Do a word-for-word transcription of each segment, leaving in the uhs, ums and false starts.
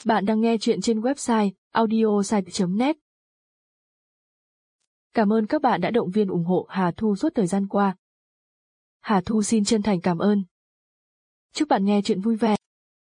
Bạn đang nghe chuyện trên website audiosite chấm net. Cảm ơn các bạn đã động viên ủng hộ Hà Thu suốt thời gian qua. Hà Thu xin chân thành cảm ơn. Chúc bạn nghe chuyện vui vẻ.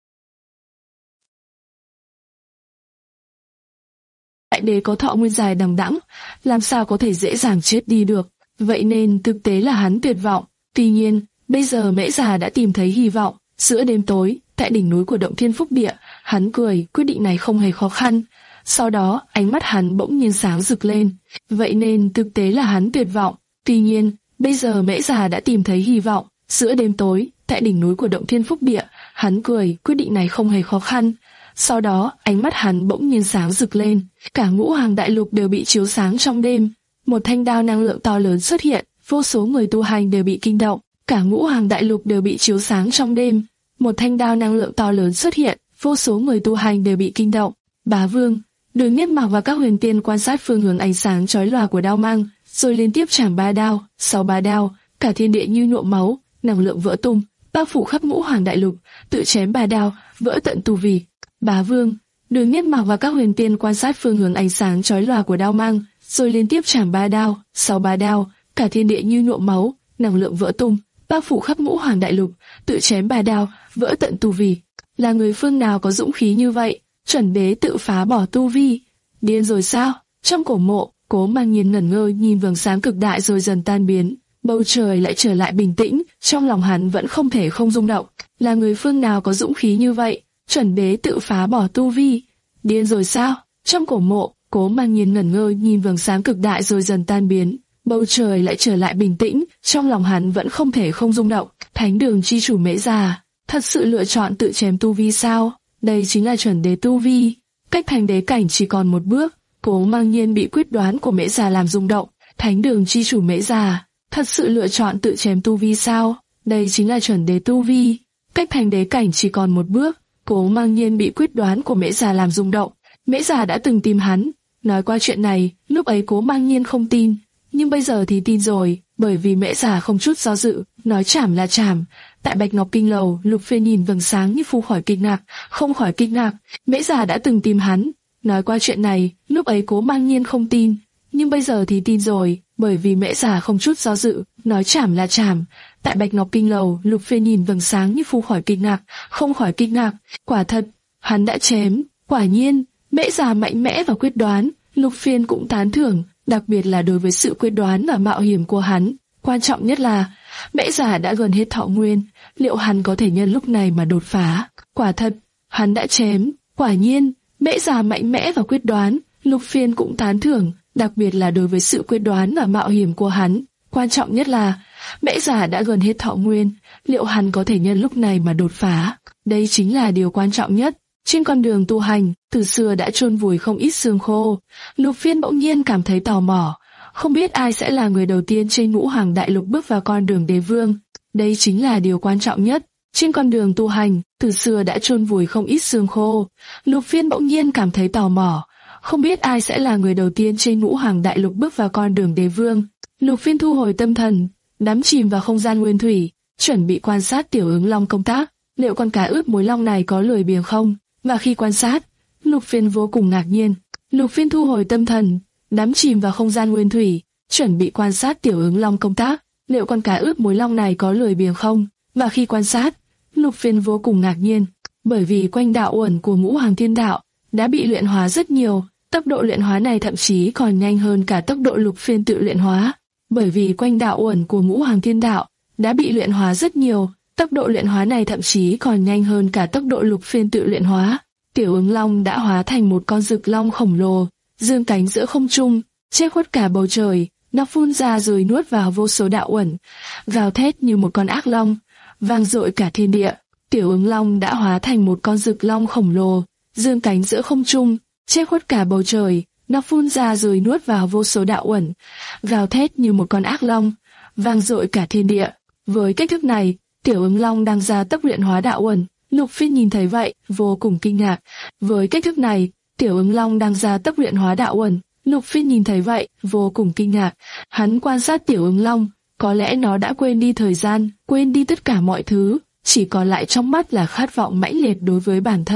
Đại đế có thọ nguyên dài đằng đẵng, làm sao có thể dễ dàng chết đi được, vậy nên thực tế là hắn tuyệt vọng. Tuy nhiên, bây giờ Mễ Già đã tìm thấy hy vọng. Giữa đêm tối, tại đỉnh núi của Động Thiên Phúc Địa, hắn cười, quyết định này không hề khó khăn. Sau đó, ánh mắt hắn bỗng nhiên sáng rực lên. Vậy nên thực tế là hắn tuyệt vọng. Tuy nhiên, bây giờ Mễ Già đã tìm thấy hy vọng. Giữa đêm tối, tại đỉnh núi của Động Thiên Phúc Địa, hắn cười, quyết định này không hề khó khăn. Sau đó, ánh mắt hắn bỗng nhiên sáng rực lên. Cả ngũ hàng đại lục đều bị chiếu sáng trong đêm. Một thanh đao năng lượng to lớn xuất hiện, vô số người tu hành đều bị kinh động. Cả ngũ hàng đại lục đều bị chiếu sáng trong đêm. Một thanh đao năng lượng to lớn xuất hiện, vô số người tu hành đều bị kinh động. Bá Vương, Đường Nhất Mặc và các huyền tiên quan sát phương hướng ánh sáng chói lòa của đao mang, rồi liên tiếp chảm ba đao, sau ba đao, cả thiên địa như nhuộm máu, năng lượng vỡ tung, bao phủ khắp ngũ hoàng đại lục, tự chém ba đao, vỡ tận tu vi. Bá Vương, Đường Nhất Mặc và các huyền tiên quan sát phương hướng ánh sáng chói lòa của đao mang, rồi liên tiếp chảm ba đao, sau ba đao, cả thiên địa như nhuộm máu, năng lượng vỡ tung, bao phủ khắp ngũ hoàng đại lục, tự chém ba đao, vỡ tận tu vi. Là người phương nào có dũng khí như vậy? Chuẩn Đế tự phá bỏ tu vi, điên rồi sao? Trong cổ mộ, Cố Mang Nhiên ngẩn ngơ nhìn vầng sáng cực đại rồi dần tan biến. Bầu trời lại trở lại bình tĩnh, trong lòng hắn vẫn không thể không rung động. Là người phương nào có dũng khí như vậy? Chuẩn Đế tự phá bỏ tu vi, điên rồi sao? Trong cổ mộ, Cố Mang Nhiên ngẩn ngơ nhìn vầng sáng cực đại rồi dần tan biến. Bầu trời lại trở lại bình tĩnh, trong lòng hắn vẫn không thể không rung động. Thánh đường chi chủ Mễ Già, thật sự lựa chọn tự chém tu vi sao? Đây chính là chuẩn đế tu vi, cách thành đế cảnh chỉ còn một bước. Cố Mang Nhiên bị quyết đoán của Mễ Già làm rung động. Thánh đường chi chủ Mễ Già, thật sự lựa chọn tự chém tu vi sao? Đây chính là chuẩn đế tu vi, cách thành đế cảnh chỉ còn một bước. Cố Mang Nhiên bị quyết đoán của Mễ Già làm rung động. Mễ Già đã từng tìm hắn, nói qua chuyện này, lúc ấy Cố Mang Nhiên không tin, nhưng bây giờ thì tin rồi, bởi vì Mễ Già không chút do dự, nói chảm là chảm. Tại Bạch Ngọc Kinh Lầu, Lục Phiên nhìn vầng sáng như phu khỏi kinh ngạc, không khỏi kinh ngạc. Mễ Già đã từng tìm hắn, nói qua chuyện này, lúc ấy Cố Mang Nhiên không tin, nhưng bây giờ thì tin rồi, bởi vì Mễ Già không chút do dự, nói chảm là chảm. Tại Bạch Ngọc Kinh Lầu, Lục Phiên nhìn vầng sáng như phu khỏi kinh ngạc, không khỏi kinh ngạc. Quả thật, hắn đã chém, quả nhiên, Mễ Già mạnh mẽ và quyết đoán. Lục Phiên cũng tán thưởng, đặc biệt là đối với sự quyết đoán và mạo hiểm của hắn. Quan trọng nhất là, Mễ Già đã gần hết thọ nguyên, liệu hắn có thể nhân lúc này mà đột phá? Quả thật, hắn đã chém, quả nhiên, Mễ Già mạnh mẽ và quyết đoán. Lục Phiên cũng tán thưởng, đặc biệt là đối với sự quyết đoán và mạo hiểm của hắn. Quan trọng nhất là, Mễ Già đã gần hết thọ nguyên, liệu hắn có thể nhân lúc này mà đột phá? Đây chính là điều quan trọng nhất. Trên con đường tu hành, từ xưa đã chôn vùi không ít xương khô. Lục Phiên bỗng nhiên cảm thấy tò mò, không biết ai sẽ là người đầu tiên trên ngũ hoàng đại lục bước vào con đường đế vương. Đây chính là điều quan trọng nhất. Trên con đường tu hành, từ xưa đã chôn vùi không ít xương khô. Lục Phiên bỗng nhiên cảm thấy tò mò, không biết ai sẽ là người đầu tiên trên ngũ hoàng đại lục bước vào con đường đế vương. Lục Phiên thu hồi tâm thần, đắm chìm vào không gian nguyên thủy, chuẩn bị quan sát Tiểu Ứng Long công tác. Liệu con cá ướp muối long này có lười biếng không? Và khi quan sát, Lục Phiên vô cùng ngạc nhiên. Lục Phiên thu hồi tâm thần, đắm chìm vào không gian nguyên thủy, chuẩn bị quan sát Tiểu Ứng Long công tác. Liệu con cá ướp muối long này có lười biếng không? Và khi quan sát, Lục Phiên vô cùng ngạc nhiên, bởi vì quanh đạo uẩn của ngũ hoàng thiên đạo đã bị luyện hóa rất nhiều, tốc độ luyện hóa này thậm chí còn nhanh hơn cả tốc độ Lục Phiên tự luyện hóa. Bởi vì quanh đạo uẩn của ngũ hoàng thiên đạo đã bị luyện hóa rất nhiều, tốc độ luyện hóa này thậm chí còn nhanh hơn cả tốc độ Lục Phiên tự luyện hóa. Tiểu Ứng Long đã hóa thành một con rực long khổng lồ, dương cánh giữa không trung, che khuất cả bầu trời. Nó phun ra rồi nuốt vào vô số đạo uẩn, gào thét như một con ác long, vang dội cả thiên địa. Tiểu Ứng Long đã hóa thành một con rực long khổng lồ, dương cánh giữa không trung, che khuất cả bầu trời. Nó phun ra rồi nuốt vào vô số đạo uẩn, gào thét như một con ác long, vang dội cả thiên địa. Với cách thức này, Tiểu Ứng Long đang gia tốc luyện hóa đạo uẩn. Lục Phiên nhìn thấy vậy, vô cùng kinh ngạc. Với cách thức này, Tiểu Ứng Long đang gia tốc luyện hóa đạo uẩn. Lục Phiên nhìn thấy vậy, vô cùng kinh ngạc. Hắn quan sát Tiểu Ứng Long, có lẽ nó đã quên đi thời gian, quên đi tất cả mọi thứ, chỉ còn lại trong mắt là khát vọng mãnh liệt đối với bản thân.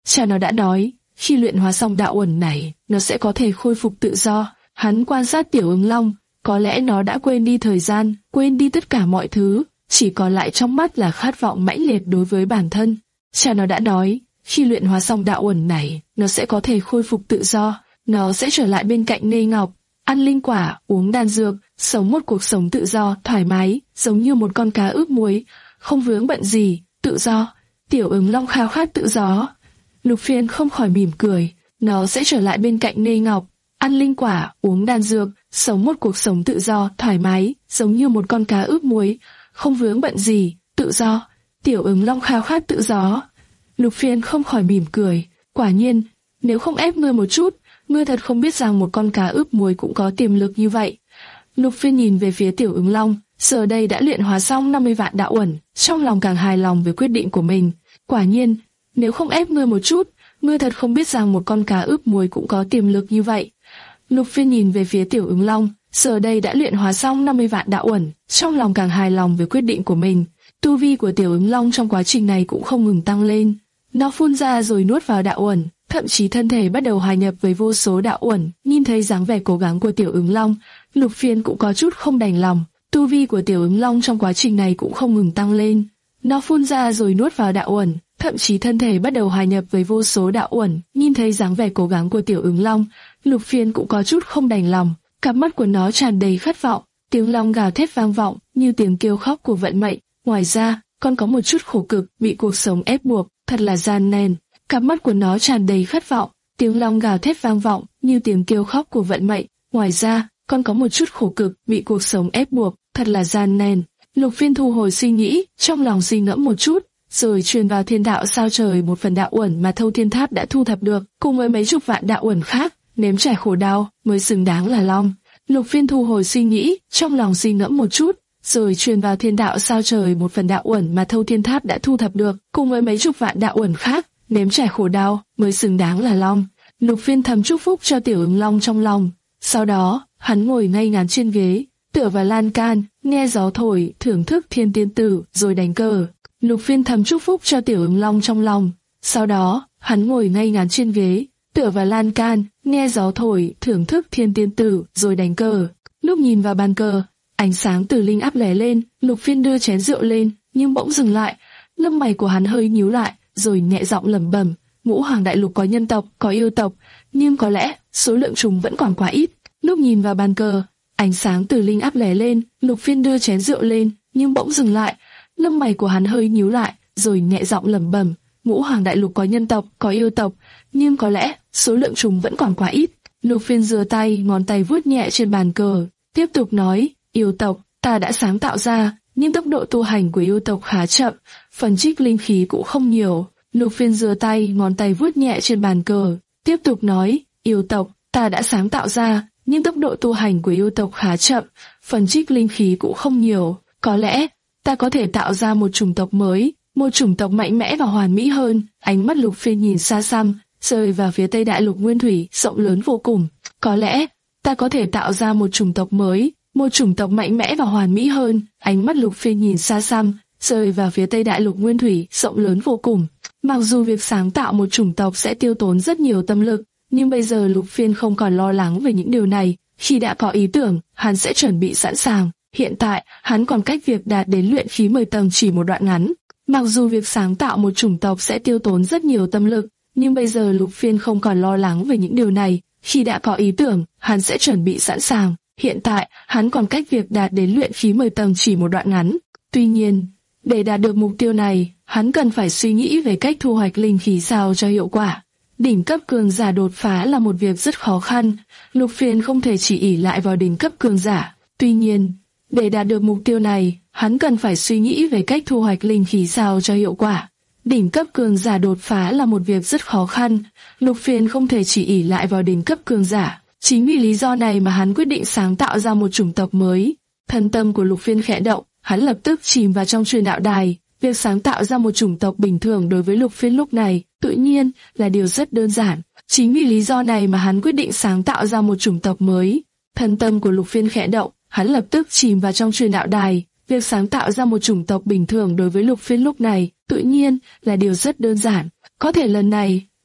Cha nó đã nói, khi luyện hóa xong đạo uẩn này, nó sẽ có thể khôi phục tự do. Hắn quan sát Tiểu Ứng Long, có lẽ nó đã quên đi thời gian, quên đi tất cả mọi thứ, chỉ còn lại trong mắt là khát vọng mãnh liệt đối với bản thân. Cha nó đã nói, khi luyện hóa xong đạo uẩn này, nó sẽ có thể khôi phục tự do, nó sẽ trở lại bên cạnh Nê Ngọc, ăn linh quả, uống đan dược, sống một cuộc sống tự do, thoải mái, giống như một con cá ướp muối, không vướng bận gì, tự do. Tiểu Ứng Long khao khát tự do. Lục Phiên không khỏi mỉm cười, nó sẽ trở lại bên cạnh Nê Ngọc, ăn linh quả, uống đan dược, sống một cuộc sống tự do, thoải mái, giống như một con cá ướp muối, không vướng bận gì, tự do. Tiểu Ứng Long khao khát tự do. Lục Phiên không khỏi mỉm cười, quả nhiên, nếu không ép ngươi một chút, ngươi thật không biết rằng một con cá ướp muối cũng có tiềm lực như vậy. Lục Phiên nhìn về phía Tiểu Ứng Long, giờ đây đã luyện hóa xong năm mươi vạn đạo uẩn, trong lòng càng hài lòng với quyết định của mình. Quả nhiên, nếu không ép ngươi một chút, ngươi thật không biết rằng một con cá ướp muối cũng có tiềm lực như vậy. Lục Phiên nhìn về phía Tiểu Ứng Long, giờ đây đã luyện hóa xong năm mươi vạn đạo uẩn, trong lòng càng hài lòng với quyết định của mình. Tu vi của Tiểu Ứng Long trong quá trình này cũng không ngừng tăng lên. Nó phun ra rồi nuốt vào đạo uẩn, thậm chí thân thể bắt đầu hòa nhập với vô số đạo uẩn. Nhìn thấy dáng vẻ cố gắng của Tiểu Ứng Long, Lục Phiên cũng có chút không đành lòng. Tu vi của Tiểu Ứng Long trong quá trình này cũng không ngừng tăng lên. Nó phun ra rồi nuốt vào đạo uẩn, thậm chí thân thể bắt đầu hòa nhập với vô số đạo uẩn. Nhìn thấy dáng vẻ cố gắng của Tiểu Ứng Long, Lục Phiên cũng có chút không đành lòng. Cặp mắt của nó tràn đầy khát vọng, tiếng long gào thét vang vọng như tiếng kêu khóc của vận mệnh. Ngoài ra, còn có một chút khổ cực, bị cuộc sống ép buộc, thật là gian nan. Cặp mắt của nó tràn đầy khát vọng, tiếng long gào thét vang vọng như tiếng kêu khóc của vận mệnh. Ngoài ra, còn có một chút khổ cực, bị cuộc sống ép buộc, thật là gian nan. Lục Phiên thu hồi suy nghĩ, trong lòng suy ngẫm một chút, rồi truyền vào thiên đạo sao trời một phần đạo uẩn mà Thâu Thiên Tháp đã thu thập được, cùng với mấy chục vạn đạo uẩn khác, nếm trải khổ đau mới xứng đáng là long. Lục Phiên thu hồi suy nghĩ, trong lòng suy ngẫm một chút, rồi truyền vào thiên đạo sao trời một phần đạo uẩn mà Thâu Thiên Tháp đã thu thập được, cùng với mấy chục vạn đạo uẩn khác, nếm trải khổ đau mới xứng đáng là long. Lục Phiên thầm chúc phúc cho Tiểu Ứng Long trong lòng, sau đó hắn ngồi ngay ngắn trên ghế, tựa vào lan can, nghe gió thổi, thưởng thức thiên tiên tử, rồi đánh cờ. Lục Phiên thầm chúc phúc cho Tiểu Ứng Long trong lòng, sau đó hắn ngồi ngay ngắn trên ghế, tựa vào lan can, nghe gió thổi, thưởng thức thiên tiên tử, rồi đánh cờ. Lúc nhìn vào bàn cờ, ánh sáng từ linh áp lóe lên, Lục Phiên đưa chén rượu lên, nhưng bỗng dừng lại, lông mày của hắn hơi nhíu lại, rồi nhẹ giọng lẩm bẩm: Ngũ Hoàng Đại Lục có nhân tộc, có yêu tộc, nhưng có lẽ số lượng chúng vẫn còn quá ít. Lúc nhìn vào bàn cờ, ánh sáng từ linh áp lóe lên, Lục Phiên đưa chén rượu lên, nhưng bỗng dừng lại, lông mày của hắn hơi nhíu lại, rồi nhẹ giọng lẩm bẩm: Ngũ Hoàng Đại Lục có nhân tộc, có yêu tộc, nhưng có lẽ số lượng chúng vẫn còn quá ít. Lục Phiên giơ tay, ngón tay vuốt nhẹ trên bàn cờ, tiếp tục nói: Yêu tộc, ta đã sáng tạo ra, nhưng tốc độ tu hành của yêu tộc khá chậm, phần trích linh khí cũng không nhiều. Lục Phiên giơ tay, ngón tay vuốt nhẹ trên bàn cờ, tiếp tục nói: Yêu tộc, ta đã sáng tạo ra, nhưng tốc độ tu hành của yêu tộc khá chậm, phần trích linh khí cũng không nhiều. Có lẽ ta có thể tạo ra một chủng tộc mới, một chủng tộc mạnh mẽ và hoàn mỹ hơn. Ánh mắt Lục Phiên nhìn xa xăm, rơi vào phía tây đại lục nguyên thủy rộng lớn vô cùng. Có lẽ ta có thể tạo ra một chủng tộc mới, một chủng tộc mạnh mẽ và hoàn mỹ hơn. Ánh mắt Lục Phiên nhìn xa xăm, rơi vào phía tây đại lục nguyên thủy rộng lớn vô cùng. Mặc dù việc sáng tạo một chủng tộc sẽ tiêu tốn rất nhiều tâm lực, nhưng bây giờ Lục Phiên không còn lo lắng về những điều này. Khi đã có ý tưởng, hắn sẽ chuẩn bị sẵn sàng. Hiện tại, hắn còn cách việc đạt đến luyện khí mười tầng chỉ một đoạn ngắn. Mặc dù việc sáng tạo một chủng tộc sẽ tiêu tốn rất nhiều tâm lực, nhưng bây giờ Lục Phiên không còn lo lắng về những điều này. Khi đã có ý tưởng, hắn sẽ chuẩn bị sẵn sàng. Hiện tại, hắn còn cách việc đạt đến luyện khí mười tầng chỉ một đoạn ngắn. Tuy nhiên, để đạt được mục tiêu này, hắn cần phải suy nghĩ về cách thu hoạch linh khí sao cho hiệu quả. Đỉnh cấp cường giả đột phá là một việc rất khó khăn, Lục Phiên không thể chỉ ỷ lại vào đỉnh cấp cường giả. Tuy nhiên, để đạt được mục tiêu này, hắn cần phải suy nghĩ về cách thu hoạch linh khí sao cho hiệu quả. Đỉnh cấp cường giả đột phá là một việc rất khó khăn, Lục Phiên không thể chỉ ỷ lại vào đỉnh cấp cường giả. Chính vì lý do này mà hắn quyết định sáng tạo ra một chủng tộc mới. Thân tâm của Lục Phiên khẽ động, hắn lập tức chìm vào trong truyền đạo đài. Việc sáng tạo ra một chủng tộc bình thường đối với Lục Phiên lúc này, tự nhiên, là điều rất đơn giản. Chính vì lý do này mà hắn quyết định sáng tạo ra một chủng tộc mới. Thân tâm của Lục Phiên khẽ động, hắn lập tức chìm vào trong truyền đạo đài. Việc sáng tạo ra một chủng tộc bình thường đối với Lục Phiên lúc này, tự nhiên, là điều rất đơn giản. Có thể lần này,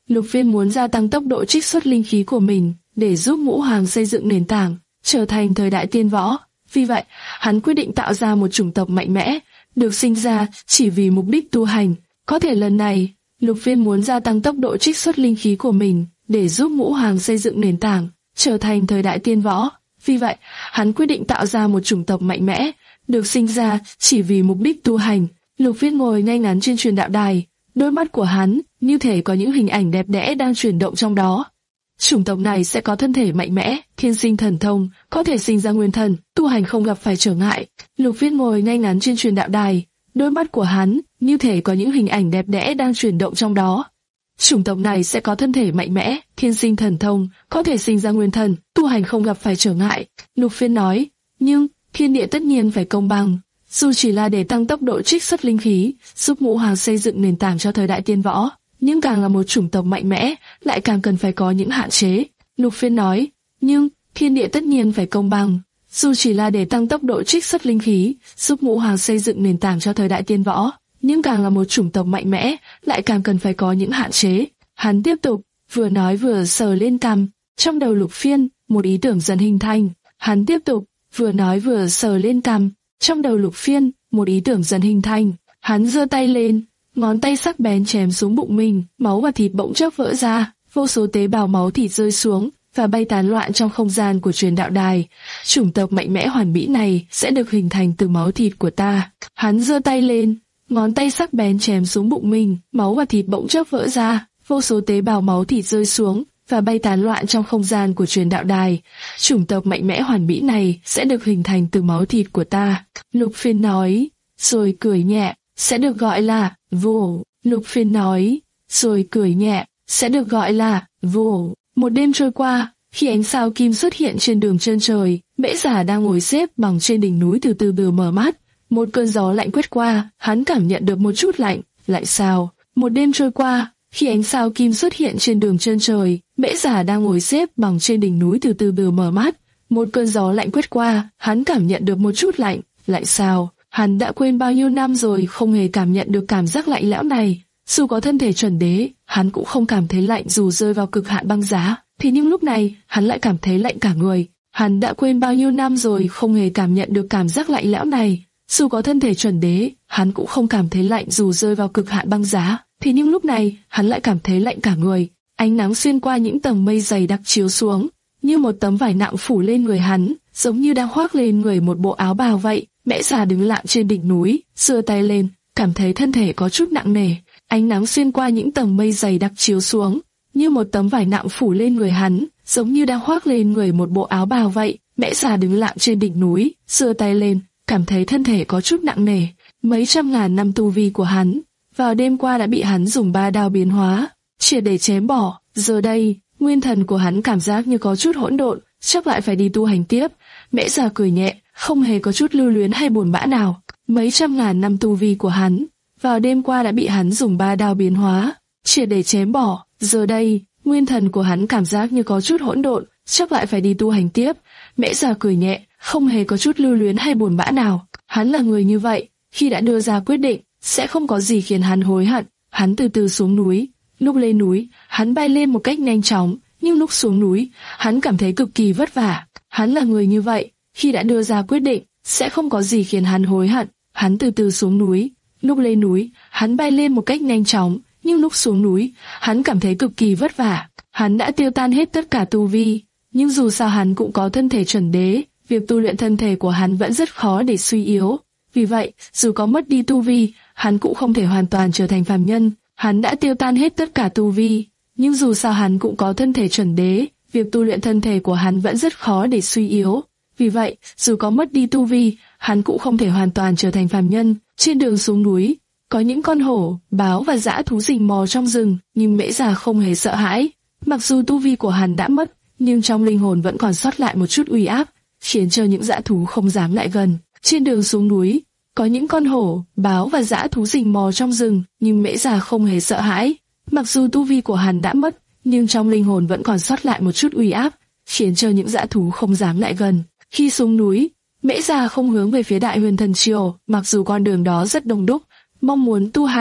Lục Phiên muốn gia tăng tốc độ trích xuất linh khí của mình để giúp Ngũ Hoàng xây dựng nền tảng, trở thành thời đại tiên võ. Vì vậy, hắn quyết định tạo ra một chủng tộc mạnh mẽ, được sinh ra chỉ vì mục đích tu hành. Có thể lần này, Lục Phiên muốn gia tăng tốc độ trích xuất linh khí của mình để giúp Ngũ Hoàng xây dựng nền tảng, trở thành thời đại tiên võ. Vì vậy, hắn quyết định tạo ra một chủng tộc mạnh mẽ, được sinh ra chỉ vì mục đích tu hành. Lục Phiên ngồi ngay ngắn trên truyền đạo đài, đôi mắt của hắn như thể có những hình ảnh đẹp đẽ đang chuyển động trong đó. Chủng tộc này sẽ có thân thể mạnh mẽ, thiên sinh thần thông, có thể sinh ra nguyên thần, tu hành không gặp phải trở ngại. Lục Phiên ngồi ngay ngắn trên truyền đạo đài, đôi mắt của hắn như thể có những hình ảnh đẹp đẽ đang chuyển động trong đó. Chủng tộc này sẽ có thân thể mạnh mẽ, thiên sinh thần thông, có thể sinh ra nguyên thần, tu hành không gặp phải trở ngại. Lục Phiên nói, nhưng thiên địa tất nhiên phải công bằng. Dù chỉ là để tăng tốc độ trích xuất linh khí, giúp Ngũ Hoàng xây dựng nền tảng cho thời đại tiên võ, nhưng càng là một chủng tộc mạnh mẽ, lại càng cần phải có những hạn chế. Lục Phiên nói, nhưng thiên địa tất nhiên phải công bằng. Dù chỉ là để tăng tốc độ trích xuất linh khí, giúp Ngũ Hoàng xây dựng nền tảng cho thời đại tiên võ, nhưng càng là một chủng tộc mạnh mẽ, lại càng cần phải có những hạn chế. Hắn tiếp tục, vừa nói vừa sờ lên cằm. Trong đầu Lục Phiên, một ý tưởng dần hình thành. Hắn tiếp tục, vừa nói vừa sờ lên cằm. Trong đầu Lục Phiên, một ý tưởng dần hình thành. Hắn giơ tay lên, ngón tay sắc bén chém xuống bụng mình, máu và thịt bỗng chốc vỡ ra, vô số tế bào máu thịt rơi xuống và bay tán loạn trong không gian của truyền đạo đài. Chủng tộc mạnh mẽ hoàn mỹ này sẽ được hình thành từ máu thịt của ta. Hắn giơ tay lên, ngón tay sắc bén chém xuống bụng mình, máu và thịt bỗng chốc vỡ ra, vô số tế bào máu thịt rơi xuống và bay tán loạn trong không gian của truyền đạo đài. Chủng tộc mạnh mẽ hoàn mỹ này sẽ được hình thành từ máu thịt của ta. Lục Phiên nói, rồi cười nhẹ, sẽ được gọi là vô. Lục Phiên nói, rồi cười nhẹ, sẽ được gọi là vô. Một đêm trôi qua, khi ánh sao kim xuất hiện trên đường chân trời, Mễ Giả đang ngồi xếp bằng trên đỉnh núi từ từ từ mở mắt. Một cơn gió lạnh quét qua, hắn cảm nhận được một chút lạnh. Lại sao? Một đêm trôi qua, khi ánh sao kim xuất hiện trên đường chân trời, Mễ Giả đang ngồi xếp bằng trên đỉnh núi từ từ từ mở mắt. Một cơn gió lạnh quét qua, hắn cảm nhận được một chút lạnh. Lại sao? Hắn đã quên bao nhiêu năm rồi không hề cảm nhận được cảm giác lạnh lẽo này. Dù có thân thể chuẩn đế, hắn cũng không cảm thấy lạnh dù rơi vào cực hạn băng giá. Thì nhưng lúc này, hắn lại cảm thấy lạnh cả người. Hắn đã quên bao nhiêu năm rồi không hề cảm nhận được cảm giác lạnh lẽo này. Dù có thân thể chuẩn đế, hắn cũng không cảm thấy lạnh dù rơi vào cực hạn băng giá. Thì nhưng lúc này, hắn lại cảm thấy lạnh cả người. Ánh nắng xuyên qua những tầng mây dày đặc chiếu xuống, như một tấm vải nặng phủ lên người hắn, giống như đang khoác lên người một bộ áo bào vậy. Mễ Giả đứng lặng trên đỉnh núi, giơ tay lên, cảm thấy thân thể có chút nặng nề. Ánh nắng xuyên qua những tầng mây dày đặc chiếu xuống, như một tấm vải nặng phủ lên người hắn, giống như đang khoác lên người một bộ áo bào vậy. Mễ Giả đứng lặng trên đỉnh núi, giơ tay lên, cảm thấy thân thể có chút nặng nề. Mấy trăm ngàn năm tu vi của hắn, vào đêm qua đã bị hắn dùng ba đao biến hóa, triệt để chém bỏ. Giờ đây, nguyên thần của hắn cảm giác như có chút hỗn độn, chắc lại phải đi tu hành tiếp. Mễ Giả cười nhẹ, không hề có chút lưu luyến hay buồn bã nào. Mấy trăm ngàn năm tu vi của hắn, vào đêm qua đã bị hắn dùng ba đao biến hóa, triệt để chém bỏ. Giờ đây, nguyên thần của hắn cảm giác như có chút hỗn độn, chắc lại phải đi tu hành tiếp. Mễ Giả cười nhẹ, không hề có chút lưu luyến hay buồn bã nào. Hắn là người như vậy, khi đã đưa ra quyết định, sẽ không có gì khiến hắn hối hận. Hắn từ từ xuống núi. Lúc lên núi, hắn bay lên một cách nhanh chóng, nhưng lúc xuống núi, hắn cảm thấy cực kỳ vất vả. Hắn là người như vậy, khi đã đưa ra quyết định, sẽ không có gì khiến hắn hối hận. Hắn từ từ xuống núi. Lúc lên núi, hắn bay lên một cách nhanh chóng, nhưng lúc xuống núi, hắn cảm thấy cực kỳ vất vả. Hắn đã tiêu tan hết tất cả tu vi, nhưng dù sao hắn cũng có thân thể chuẩn đế, việc tu luyện thân thể của hắn vẫn rất khó để suy yếu. Vì vậy, dù có mất đi tu vi, hắn cũng không thể hoàn toàn trở thành phàm nhân. Hắn đã tiêu tan hết tất cả tu vi, nhưng dù sao hắn cũng có thân thể chuẩn đế, việc tu luyện thân thể của hắn vẫn rất khó để suy yếu. Vì vậy, dù có mất đi tu vi, hắn cũng không thể hoàn toàn trở thành phàm nhân. Trên đường xuống núi, có những con hổ, báo và dã thú rình mò trong rừng, nhưng Mễ Giả không hề sợ hãi. Mặc dù tu vi của hắn đã mất, nhưng trong linh hồn vẫn còn sót lại một chút uy áp, khiến cho những dã thú không dám lại gần. Trên đường xuống núi, có những con hổ, báo và dã thú rình mò trong rừng, nhưng Mễ Giả không hề sợ hãi. Mặc dù tu vi của hắn đã mất, nhưng trong linh hồn vẫn còn sót lại một chút uy áp, khiến cho những dã thú không dám lại gần. Khi xuống núi, Mễ Giả không hướng về phía Đại Huyền Thần Triều, mặc dù con đường đó rất đông đúc, mong muốn tu hành,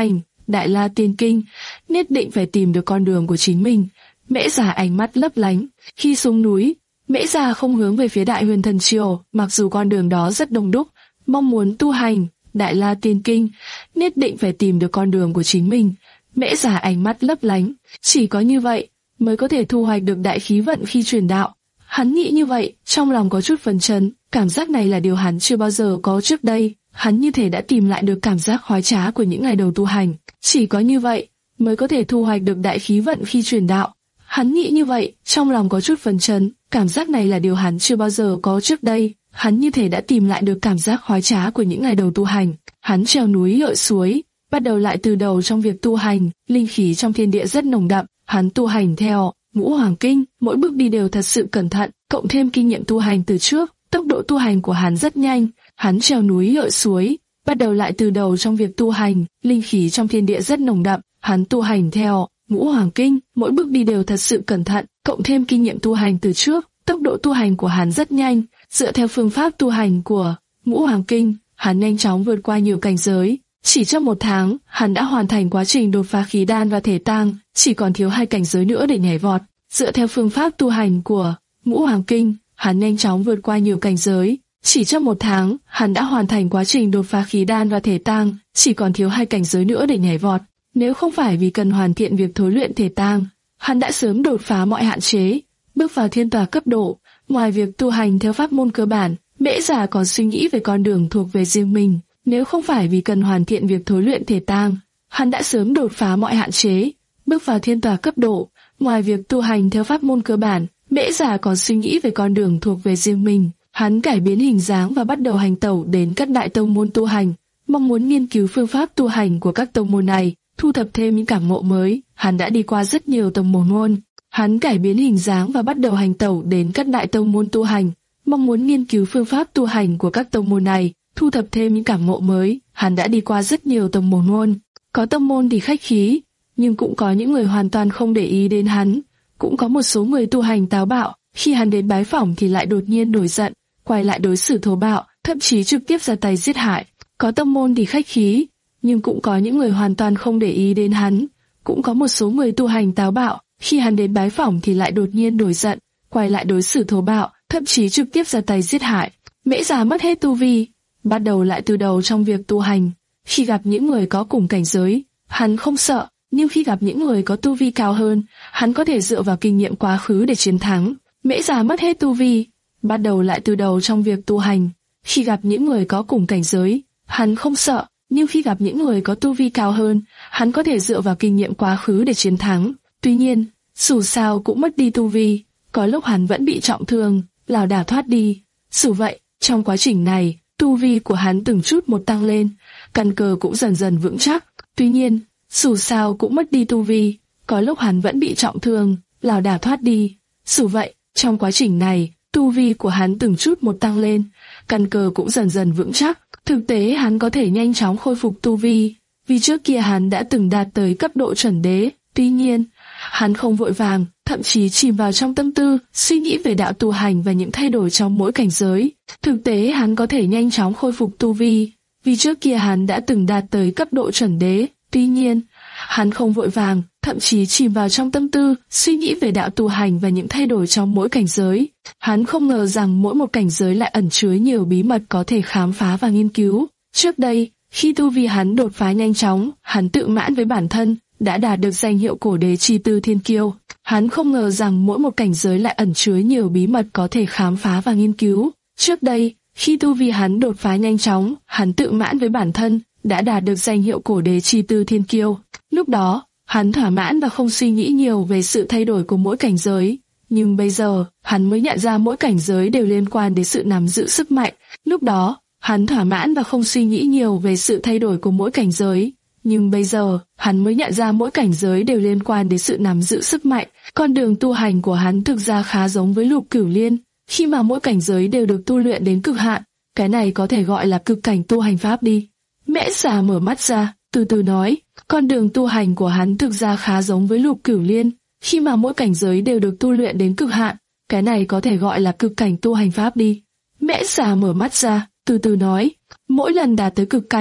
Đại La Tiên Kinh, nhất định phải tìm được con đường của chính mình. Mễ Già ánh mắt lấp lánh. Khi xuống núi, Mễ Già không hướng về phía Đại Huyền Thần Triều, mặc dù con đường đó rất đông đúc, mong muốn tu hành Đại La Tiên Kinh, nhất định phải tìm được con đường của chính mình. Mễ Già ánh mắt lấp lánh, chỉ có như vậy mới có thể thu hoạch được đại khí vận khi truyền đạo. Hắn nghĩ như vậy, trong lòng có chút phấn chấn, cảm giác này là điều hắn chưa bao giờ có trước đây. Hắn như thể đã tìm lại được cảm giác khoái trá của những ngày đầu tu hành. Chỉ có như vậy mới có thể thu hoạch được đại khí vận khi truyền đạo. Hắn nghĩ như vậy, trong lòng có chút phấn chấn, cảm giác này là điều hắn chưa bao giờ có trước đây. Hắn như thể đã tìm lại được cảm giác khoái trá của những ngày đầu tu hành. Hắn trèo núi lội suối, bắt đầu lại từ đầu trong việc tu hành. Linh khí trong thiên địa rất nồng đậm. Hắn tu hành theo Ngũ Hoàng Kinh, mỗi bước đi đều thật sự cẩn thận, cộng thêm kinh nghiệm tu hành từ trước, tốc độ tu hành của hắn rất nhanh. Hắn trèo núi lội suối, bắt đầu lại từ đầu trong việc tu hành. Linh khí trong thiên địa rất nồng đậm. Hắn tu hành theo Ngũ Hoàng Kinh, mỗi bước đi đều thật sự cẩn thận, cộng thêm kinh nghiệm tu hành từ trước, tốc độ tu hành của hắn rất nhanh. Dựa theo phương pháp tu hành của Ngũ Hoàng Kinh, hắn nhanh chóng vượt qua nhiều cảnh giới. Chỉ trong một tháng, hắn đã hoàn thành quá trình đột phá khí đan và thể tang, chỉ còn thiếu hai cảnh giới nữa để nhảy vọt. Dựa theo phương pháp tu hành của Ngũ Hoàng Kinh, hắn nhanh chóng vượt qua nhiều cảnh giới. Chỉ trong một tháng, hắn đã hoàn thành quá trình đột phá khí đan và thể tang, chỉ còn thiếu hai cảnh giới nữa để nhảy vọt. Nếu không phải vì cần hoàn thiện việc thối luyện thể tang, hắn đã sớm đột phá mọi hạn chế, bước vào thiên tòa cấp độ. Ngoài việc tu hành theo pháp môn cơ bản, Mễ Già còn suy nghĩ về con đường thuộc về riêng mình. Nếu không phải vì cần hoàn thiện việc thối luyện thể tang, hắn đã sớm đột phá mọi hạn chế, bước vào thiên tòa cấp độ. Ngoài việc tu hành theo pháp môn cơ bản, Mễ Già còn suy nghĩ về con đường thuộc về riêng mình. Hắn cải biến hình dáng và bắt đầu hành tẩu đến các đại tông môn tu hành, mong muốn nghiên cứu phương pháp tu hành của các tông môn này, thu thập thêm những cảm ngộ mới. Hắn đã đi qua rất nhiều tông môn. Hắn cải biến hình dáng và bắt đầu hành tẩu đến các đại tông môn tu hành, mong muốn nghiên cứu phương pháp tu hành của các tông môn này, thu thập thêm những cảm ngộ mới. Hắn đã đi qua rất nhiều tông môn. Có tông môn thì khách khí, nhưng cũng có những người hoàn toàn không để ý đến hắn. Cũng có một số người tu hành táo bạo, khi hắn đến bái phỏng thì lại đột nhiên nổi giận, quay lại đối xử thô bạo, thậm chí trực tiếp ra tay giết hại. Có tông môn thì khách khí, nhưng cũng có những người hoàn toàn không để ý đến hắn. Cũng có một số người tu hành táo bạo, khi hắn đến bái phỏng thì lại đột nhiên nổi giận, quay lại đối xử thô bạo, thậm chí trực tiếp ra tay giết hại. Mễ Già mất hết tu vi, bắt đầu lại từ đầu trong việc tu hành. Khi gặp những người có cùng cảnh giới, hắn không sợ, nhưng khi gặp những người có tu vi cao hơn, hắn có thể dựa vào kinh nghiệm quá khứ để chiến thắng. Mễ Già mất hết tu vi, bắt đầu lại từ đầu trong việc tu hành. Khi gặp những người có cùng cảnh giới, hắn không sợ, nhưng khi gặp những người có tu vi cao hơn, hắn có thể dựa vào kinh nghiệm quá khứ để chiến thắng. Tuy nhiên, dù sao cũng mất đi tu vi, có lúc hắn vẫn bị trọng thương, lảo đảo thoát đi. Dù vậy, trong quá trình này, tu vi của hắn từng chút một tăng lên, căn cơ cũng dần dần vững chắc. Tuy nhiên, dù sao cũng mất đi tu vi, có lúc hắn vẫn bị trọng thương, lảo đảo thoát đi. Dù vậy, trong quá trình này, tu vi của hắn từng chút một tăng lên, căn cơ cũng dần dần vững chắc. Thực tế hắn có thể nhanh chóng khôi phục tu vi, vì trước kia hắn đã từng đạt tới cấp độ chuẩn đế. Tuy nhiên, hắn không vội vàng, thậm chí chìm vào trong tâm tư, suy nghĩ về đạo tu hành và những thay đổi trong mỗi cảnh giới. Thực tế hắn có thể nhanh chóng khôi phục tu vi, vì trước kia hắn đã từng đạt tới cấp độ chuẩn đế. Tuy nhiên, hắn không vội vàng, thậm chí chìm vào trong tâm tư, suy nghĩ về đạo tu hành và những thay đổi trong mỗi cảnh giới. Hắn không ngờ rằng mỗi một cảnh giới lại ẩn chứa nhiều bí mật có thể khám phá và nghiên cứu. Trước đây, khi tu vi hắn đột phá nhanh chóng, hắn tự mãn với bản thân, đã đạt được danh hiệu cổ đế chi tư thiên kiêu. Hắn không ngờ rằng mỗi một cảnh giới lại ẩn chứa nhiều bí mật có thể khám phá và nghiên cứu. Trước đây, khi tu vi hắn đột phá nhanh chóng, hắn tự mãn với bản thân, đã đạt được danh hiệu cổ đế chi tư thiên kiêu. Lúc đó, hắn thỏa mãn và không suy nghĩ nhiều về sự thay đổi của mỗi cảnh giới. Nhưng bây giờ, hắn mới nhận ra mỗi cảnh giới đều liên quan đến sự nắm giữ sức mạnh. Lúc đó, hắn thỏa mãn và không suy nghĩ nhiều về sự thay đổi của mỗi cảnh giới. Nhưng bây giờ, hắn mới nhận ra mỗi cảnh giới đều liên quan đến sự nắm giữ sức mạnh. Con đường tu hành của hắn thực ra khá giống với Lục Cửu Liên, khi mà mỗi cảnh giới đều được tu luyện đến cực hạn. Cái này có thể gọi là cực cảnh tu hành pháp đi. Mễ Già mở mắt ra, từ từ nói, con đường tu hành của hắn thực ra khá giống với Lục Cửu Liên, khi mà mỗi cảnh giới đều được tu luyện đến cực hạn. Cái này có thể gọi là cực cảnh tu hành pháp đi. Mễ Già mở mắt ra, từ từ nói, mỗi lần đạt tới cực cảnh,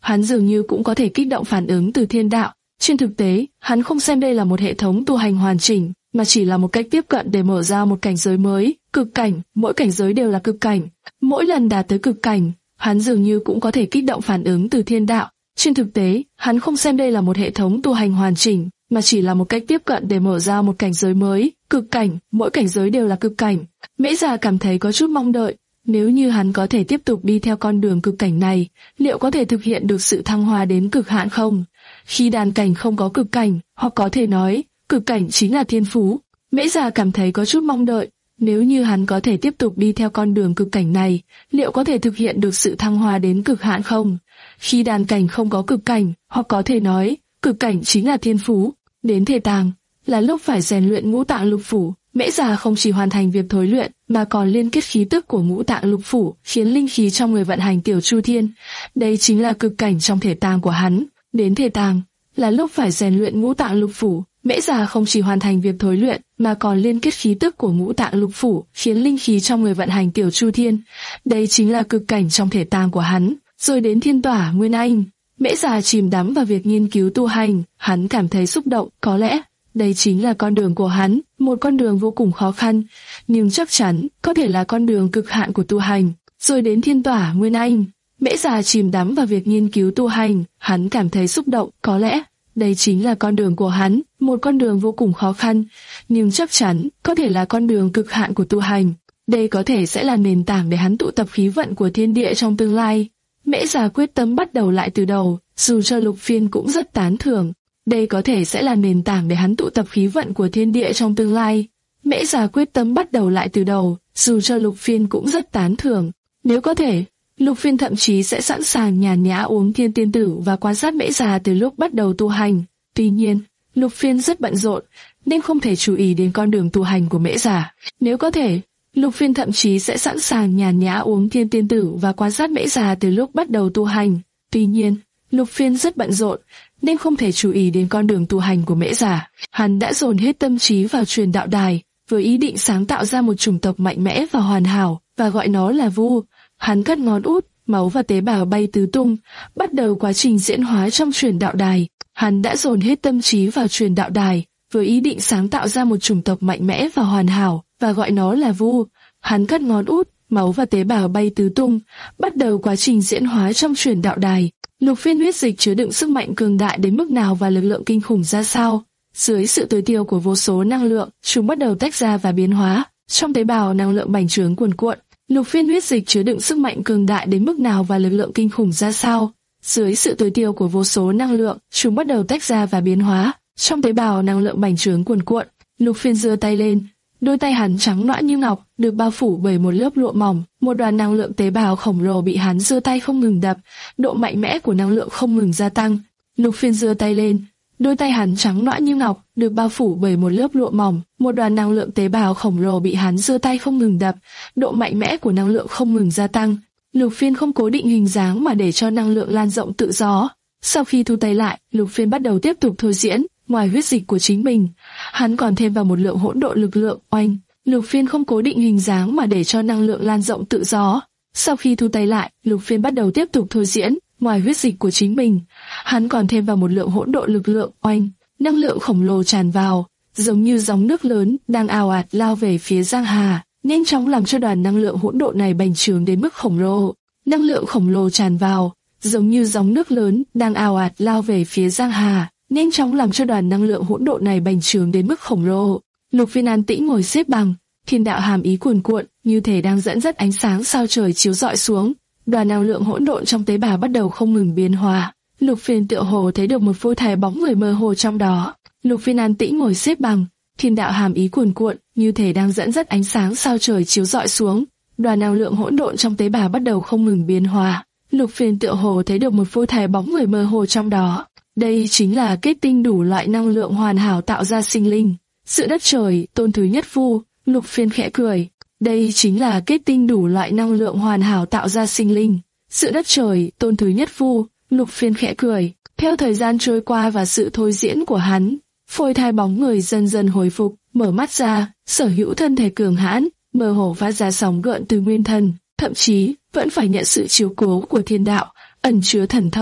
hắn dường như cũng có thể kích động phản ứng từ thiên đạo. Trên thực tế, hắn không xem đây là một hệ thống tu hành hoàn chỉnh, mà chỉ là một cách tiếp cận để mở ra một cảnh giới mới, cực cảnh, mỗi cảnh giới đều là cực cảnh. Mỗi lần đạt tới cực cảnh, hắn dường như cũng có thể kích động phản ứng từ thiên đạo. Trên thực tế, hắn không xem đây là một hệ thống tu hành hoàn chỉnh, mà chỉ là một cách tiếp cận để mở ra một cảnh giới mới, cực cảnh, mỗi cảnh giới đều là cực cảnh. Mễ Già cảm thấy có chút mong đợi, nếu như hắn có thể tiếp tục đi theo con đường cực cảnh này, liệu có thể thực hiện được sự thăng hoa đến cực hạn không? Khi đan cảnh không có cực cảnh, hoặc có thể nói, cực cảnh chính là thiên phú. Mễ Già cảm thấy có chút mong đợi, nếu như hắn có thể tiếp tục đi theo con đường cực cảnh này, liệu có thể thực hiện được sự thăng hoa đến cực hạn không? Khi đan cảnh không có cực cảnh, hoặc có thể nói, cực cảnh chính là thiên phú. Đến thể tàng, là lúc phải rèn luyện ngũ tạng lục phủ. Mễ Già không chỉ hoàn thành việc thối luyện, mà còn liên kết khí tức của ngũ tạng lục phủ, khiến linh khí trong người vận hành tiểu chu thiên. Đây chính là cực cảnh trong thể tàng của hắn. Đến thể tàng, là lúc phải rèn luyện ngũ tạng lục phủ. Mễ Già không chỉ hoàn thành việc thối luyện, mà còn liên kết khí tức của ngũ tạng lục phủ, khiến linh khí trong người vận hành tiểu chu thiên. Đây chính là cực cảnh trong thể tàng của hắn. Rồi đến thiên tỏa nguyên anh. Mễ Già chìm đắm vào việc nghiên cứu tu hành, hắn cảm thấy xúc động, có lẽ đây chính là con đường của hắn, một con đường vô cùng khó khăn, nhưng chắc chắn có thể là con đường cực hạn của tu hành. Rồi đến thiên tỏa nguyên anh, Mễ Già chìm đắm vào việc nghiên cứu tu hành, hắn cảm thấy xúc động, có lẽ đây chính là con đường của hắn, một con đường vô cùng khó khăn, nhưng chắc chắn có thể là con đường cực hạn của tu hành. Đây có thể sẽ là nền tảng để hắn tụ tập khí vận của thiên địa trong tương lai. Mễ Già quyết tâm bắt đầu lại từ đầu, dù cho Lục Phiên cũng rất tán thưởng. Đây có thể sẽ là nền tảng để hắn tụ tập khí vận của thiên địa trong tương lai. Mễ Già quyết tâm bắt đầu lại từ đầu, dù cho Lục Phiên cũng rất tán thưởng. Nếu có thể, Lục Phiên thậm chí sẽ sẵn sàng nhàn nhã uống thiên tiên tử và quan sát Mễ Già từ lúc bắt đầu tu hành. Tuy nhiên, Lục Phiên rất bận rộn, nên không thể chú ý đến con đường tu hành của Mễ Già. Nếu có thể, Lục Phiên thậm chí sẽ sẵn sàng nhàn nhã uống thiên tiên tử và quan sát Mễ Già từ lúc bắt đầu tu hành. Tuy nhiên, Lục Phiên rất bận rộn, nên không thể chú ý đến con đường tu hành của Mễ Già. Hắn đã dồn hết tâm trí vào truyền đạo đài, với ý định sáng tạo ra một chủng tộc mạnh mẽ và hoàn hảo, và gọi nó là Vu. Hắn cắt ngón út, máu và tế bào bay tứ tung, bắt đầu quá trình diễn hóa trong truyền đạo đài. Hắn đã dồn hết tâm trí vào truyền đạo đài, với ý định sáng tạo ra một chủng tộc mạnh mẽ và hoàn hảo, và gọi nó là Vu. Hắn cắt ngón út, máu và tế bào bay tứ tung, bắt đầu quá trình diễn hóa trong truyền đạo đài. Lục Phiên huyết dịch chứa đựng sức mạnh cường đại đến mức nào và lực lượng kinh khủng ra sao? Dưới sự tưới tiêu của vô số năng lượng, chúng bắt đầu tách ra và biến hóa. Trong tế bào năng lượng bành trướng cuồn cuộn. Lục Phiên huyết dịch chứa đựng sức mạnh cường đại đến mức nào và lực lượng kinh khủng ra sao? Dưới sự tưới tiêu của vô số năng lượng, chúng bắt đầu tách ra và biến hóa. Trong tế bào năng lượng bành trướng cuồn cuộn, Lục Phiên giơ tay lên. Đôi tay hắn trắng nõn như ngọc, được bao phủ bởi một lớp lụa mỏng. Một đoàn năng lượng tế bào khổng lồ bị hắn giơ tay không ngừng đập, độ mạnh mẽ của năng lượng không ngừng gia tăng. Lục Phiên giơ tay lên, đôi tay hắn trắng nõn như ngọc, được bao phủ bởi một lớp lụa mỏng. Một đoàn năng lượng tế bào khổng lồ bị hắn giơ tay không ngừng đập, độ mạnh mẽ của năng lượng không ngừng gia tăng. Lục Phiên không cố định hình dáng mà để cho năng lượng lan rộng tự do. Sau khi thu tay lại, Lục Phiên bắt đầu tiếp tục thôi diễn. Ngoài huyết dịch của chính mình, hắn còn thêm vào một lượng hỗn độn lực lượng oanh. Lục Phiên không cố định hình dáng mà để cho năng lượng lan rộng tự do. Sau khi thu tay lại, Lục Phiên bắt đầu tiếp tục thôi diễn. Ngoài huyết dịch của chính mình, hắn còn thêm vào một lượng hỗn độn lực lượng oanh. Năng lượng khổng lồ tràn vào, giống như dòng nước lớn đang ào ạt lao về phía Giang Hà, nhanh chóng làm cho đoàn năng lượng hỗn độn này bành trướng đến mức khổng lồ. Năng lượng khổng lồ tràn vào, giống như dòng nước lớn đang ào ạt lao về phía Giang Hà, nhanh chóng làm cho đoàn năng lượng hỗn độn này bành trướng đến mức khổng lồ. Lục Phiên an tĩnh ngồi xếp bằng, thiên đạo hàm ý cuồn cuộn, như thể đang dẫn dắt ánh sáng sao trời chiếu rọi xuống. Đoàn năng lượng hỗn độn trong tế bào bắt đầu không ngừng biến hóa. Lục Phiên tựa hồ thấy được một phôi thai bóng người mơ hồ trong đó. Lục Phiên an tĩnh ngồi xếp bằng, thiên đạo hàm ý cuồn cuộn, như thể đang dẫn dắt ánh sáng sao trời chiếu rọi xuống. Đoàn năng lượng hỗn độn trong tế bào bắt đầu không ngừng biến hóa. Lục Phiên tựa hồ thấy được một phôi thai bóng người mơ hồ trong đó. Đây chính là kết tinh đủ loại năng lượng hoàn hảo tạo ra sinh linh. Sự đất trời, tôn thứ nhất Vu. Lục Phiên khẽ cười. Đây chính là kết tinh đủ loại năng lượng hoàn hảo tạo ra sinh linh. Sự đất trời, tôn thứ nhất Vu. Lục Phiên khẽ cười. Theo thời gian trôi qua và sự thôi diễn của hắn, phôi thai bóng người dần dần hồi phục, mở mắt ra, sở hữu thân thể cường hãn, mơ hồ phát ra sóng gợn từ nguyên thần, thậm chí vẫn phải nhận sự chiếu cố của thiên đạo, ẩn chứa thần thông.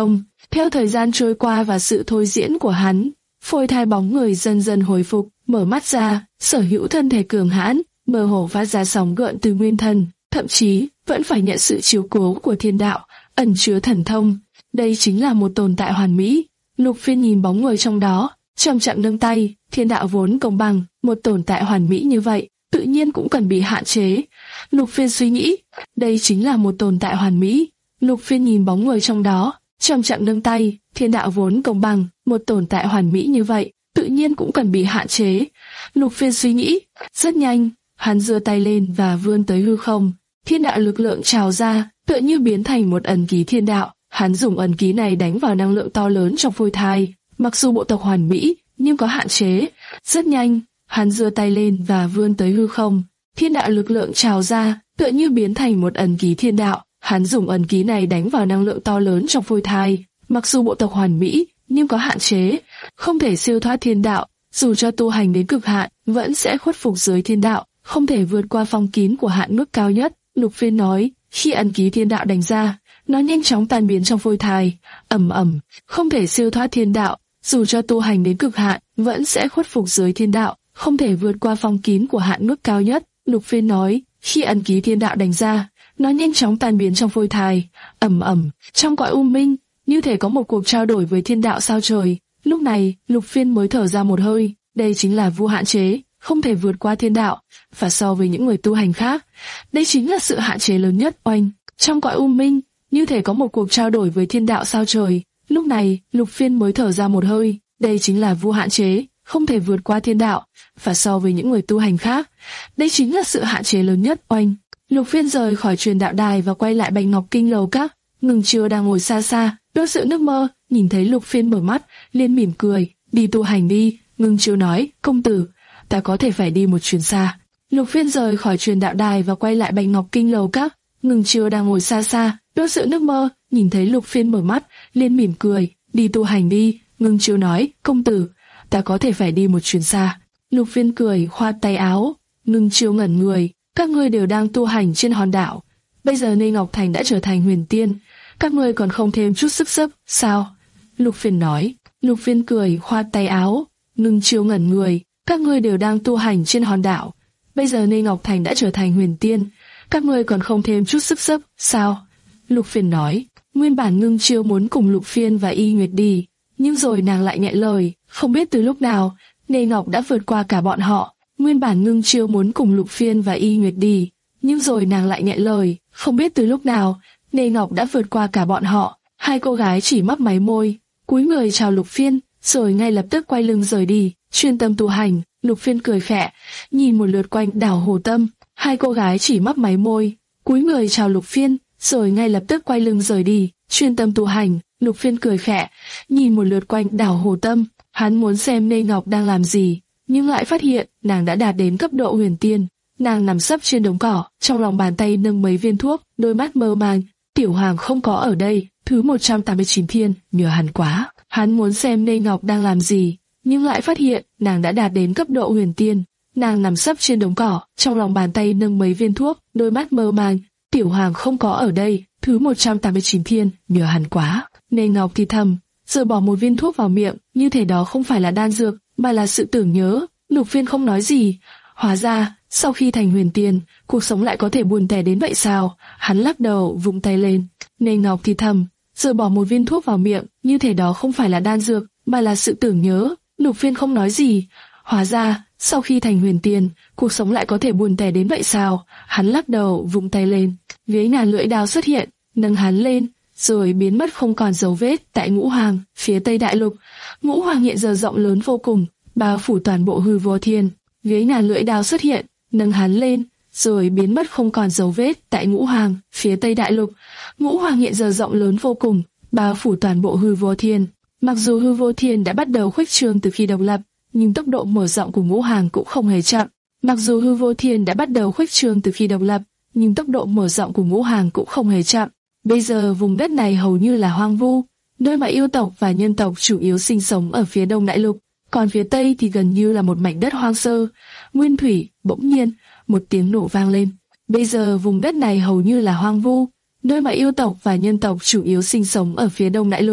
Theo thời gian trôi qua và sự thôi diễn của hắn, phôi thai bóng người dần dần hồi phục, mở mắt ra, sở hữu thân thể cường hãn, mơ hồ phát ra sóng gợn từ nguyên thần, thậm chí vẫn phải nhận sự chiếu cố của thiên đạo, ẩn chứa thần thông. Đây chính là một tồn tại hoàn mỹ. Lục Phiên nhìn bóng người trong đó, chậm chậm nâng tay. Thiên đạo vốn công bằng, một tồn tại hoàn mỹ như vậy, tự nhiên cũng cần bị hạn chế. Lục Phiên suy nghĩ, đây chính là một tồn tại hoàn mỹ. Lục Phiên nhìn bóng người trong đó, chậm chậm nâng tay. Thiên đạo vốn công bằng, một tồn tại hoàn mỹ như vậy, tự nhiên cũng cần bị hạn chế. Lục Phiên suy nghĩ, rất nhanh, hắn giơ tay lên và vươn tới hư không. Thiên đạo lực lượng trào ra, tựa như biến thành một ẩn ký thiên đạo. Hắn dùng ẩn ký này đánh vào năng lượng to lớn trong phôi thai. Mặc dù bộ tộc hoàn mỹ, nhưng có hạn chế. Rất nhanh, hắn giơ tay lên và vươn tới hư không. Thiên đạo lực lượng trào ra, tựa như biến thành một ẩn ký thiên đạo. Hắn dùng ẩn ký này đánh vào năng lượng to lớn trong phôi thai. Mặc dù bộ tộc hoàn mỹ, nhưng có hạn chế, không thể siêu thoát thiên đạo. Dù cho tu hành đến cực hạn, vẫn sẽ khuất phục dưới thiên đạo, không thể vượt qua phong kín của hạn mức cao nhất. Lục Phiên nói, khi ẩn ký thiên đạo đánh ra, nó nhanh chóng tan biến trong phôi thai, ầm ầm, không thể siêu thoát thiên đạo. Dù cho tu hành đến cực hạn, vẫn sẽ khuất phục dưới thiên đạo, không thể vượt qua phong kín của hạn mức cao nhất. Lục Phiên nói, khi ẩn ký thiên đạo đánh ra, nó nhanh chóng tan biến trong phôi thai, ầm ầm, trong cõi u minh, như thể có một cuộc trao đổi với thiên đạo sao trời. Lúc này, Lục Phiên mới thở ra một hơi, đây chính là vô hạn chế, không thể vượt qua thiên đạo, và so với những người tu hành khác, đây chính là sự hạn chế lớn nhất. Oanh, trong cõi u minh, như thể có một cuộc trao đổi với thiên đạo sao trời. Lúc này, Lục Phiên mới thở ra một hơi, đây chính là vô hạn chế, không thể vượt qua thiên đạo, và so với những người tu hành khác, đây chính là sự hạn chế lớn nhất. Oanh, Lục Phiên rời khỏi truyền đạo đài và quay lại Bạch Ngọc Kinh lầu các. Ngưng Chiêu đang ngồi xa xa, đôi sự nước mơ, nhìn thấy Lục Phiên mở mắt, liền mỉm cười, đi tu hành đi. Ngưng Chiêu nói, công tử, ta có thể phải đi một chuyến xa. Lục Phiên rời khỏi truyền đạo đài và quay lại Bạch Ngọc Kinh lầu các. Ngưng Chiêu đang ngồi xa xa, đôi sự nước mơ, nhìn thấy Lục Phiên mở mắt, liền mỉm cười, đi tu hành đi. Ngưng Chiêu nói, công tử, ta có thể phải đi một chuyến xa. Lục Phiên cười, khoát tay áo. Ngưng Chiêu ngẩn người, các ngươi đều đang tu hành trên hòn đảo. Bây giờ Ninh Ngọc Thành đã trở thành huyền tiên, các ngươi còn không thêm chút sức sức, sao? Lục Phiên nói. Lục Phiên cười, khoát tay áo. Ngưng Chiêu ngẩn người, các ngươi đều đang tu hành trên hòn đảo. Bây giờ Ninh Ngọc Thành đã trở thành huyền tiên, các ngươi còn không thêm chút sức sức, sao? Lục Phiên nói. Nguyên bản Ngưng Chiêu muốn cùng Lục Phiên và Y Nguyệt đi, nhưng rồi nàng lại nghẹn lời, không biết từ lúc nào, Nê Ngọc đã vượt qua cả bọn họ. Nguyên bản Ngưng Chiêu muốn cùng Lục Phiên và Y Nguyệt đi, nhưng rồi nàng lại nghẹn lời, không biết từ lúc nào, Nê Ngọc đã vượt qua cả bọn họ. Hai cô gái chỉ mấp máy môi, cúi người chào Lục Phiên, rồi ngay lập tức quay lưng rời đi, chuyên tâm tu hành. Lục Phiên cười khẽ, nhìn một lượt quanh đảo Hồ Tâm. Hai cô gái chỉ mấp máy môi, cúi người chào Lục Phiên, rồi ngay lập tức quay lưng rời đi, chuyên tâm tu hành. Lục Phiên cười khẽ, nhìn một lượt quanh đảo Hồ Tâm. Hắn muốn xem Nê Ngọc đang làm gì, nhưng lại phát hiện nàng đã đạt đến cấp độ huyền tiên. Nàng nằm sấp trên đống cỏ, trong lòng bàn tay nâng mấy viên thuốc, đôi mắt mơ màng. Tiểu Hoàng không có ở đây. Thứ một trăm tám mươi chín thiên, nhờ hắn quá. Hắn muốn xem Nê Ngọc đang làm gì, nhưng lại phát hiện nàng đã đạt đến cấp độ huyền tiên. Nàng nằm sấp trên đống cỏ, trong lòng bàn tay nâng mấy viên thuốc, đôi mắt mơ màng. Tiểu Hoàng không có ở đây. Thứ một trăm tám mươi chín thiên, nhờ hắn quá. Nê Ngọc thì thầm, rồi bỏ một viên thuốc vào miệng, như thể đó không phải là đan dược, mà là sự tưởng nhớ. Lục Phiên không nói gì. Hóa ra, sau khi thành huyền tiên, cuộc sống lại có thể buồn tẻ đến vậy sao? Hắn lắc đầu, vung tay lên. Nê Ngọc thì thầm, rồi bỏ một viên thuốc vào miệng, như thể đó không phải là đan dược, mà là sự tưởng nhớ. Lục Phiên không nói gì. Hóa ra, sau khi thành huyền tiên, cuộc sống lại có thể buồn tẻ đến vậy sao? Hắn lắc đầu, vung tay lên. Ghế ngàn lưỡi đao xuất hiện, nâng hắn lên, rồi biến mất không còn dấu vết tại Ngũ Hoàng, phía Tây Đại Lục. Ngũ Hoàng hiện giờ rộng lớn vô cùng, bao phủ toàn bộ hư vô thiên. Ghế ngàn lưỡi đao xuất hiện, nâng hắn lên, rồi biến mất không còn dấu vết tại Ngũ Hoàng, phía Tây Đại Lục. Ngũ Hoàng hiện giờ rộng lớn vô cùng, bao phủ toàn bộ hư vô thiên. Mặc dù hư vô thiên đã bắt đầu khuếch trương từ khi độc lập, nhưng tốc độ mở rộng của Ngũ Hoàng cũng không hề chậm. Mặc dù hư vô thiên đã bắt đầu khuếch trương từ khi độc lập, nhưng tốc độ mở rộng của Ngũ Hoàng cũng không hề chậm. Bây giờ vùng đất này hầu như là hoang vu, nơi mà yêu tộc và nhân tộc chủ yếu sinh sống ở phía Đông Đại Lục, còn phía Tây thì gần như là một mảnh đất hoang sơ. Nguyên thủy, bỗng nhiên, một tiếng nổ vang lên. Bây giờ vùng đất này hầu như là hoang vu, nơi mà yêu tộc và nhân tộc chủ yếu sinh sống ở phía Đông Đại Lục,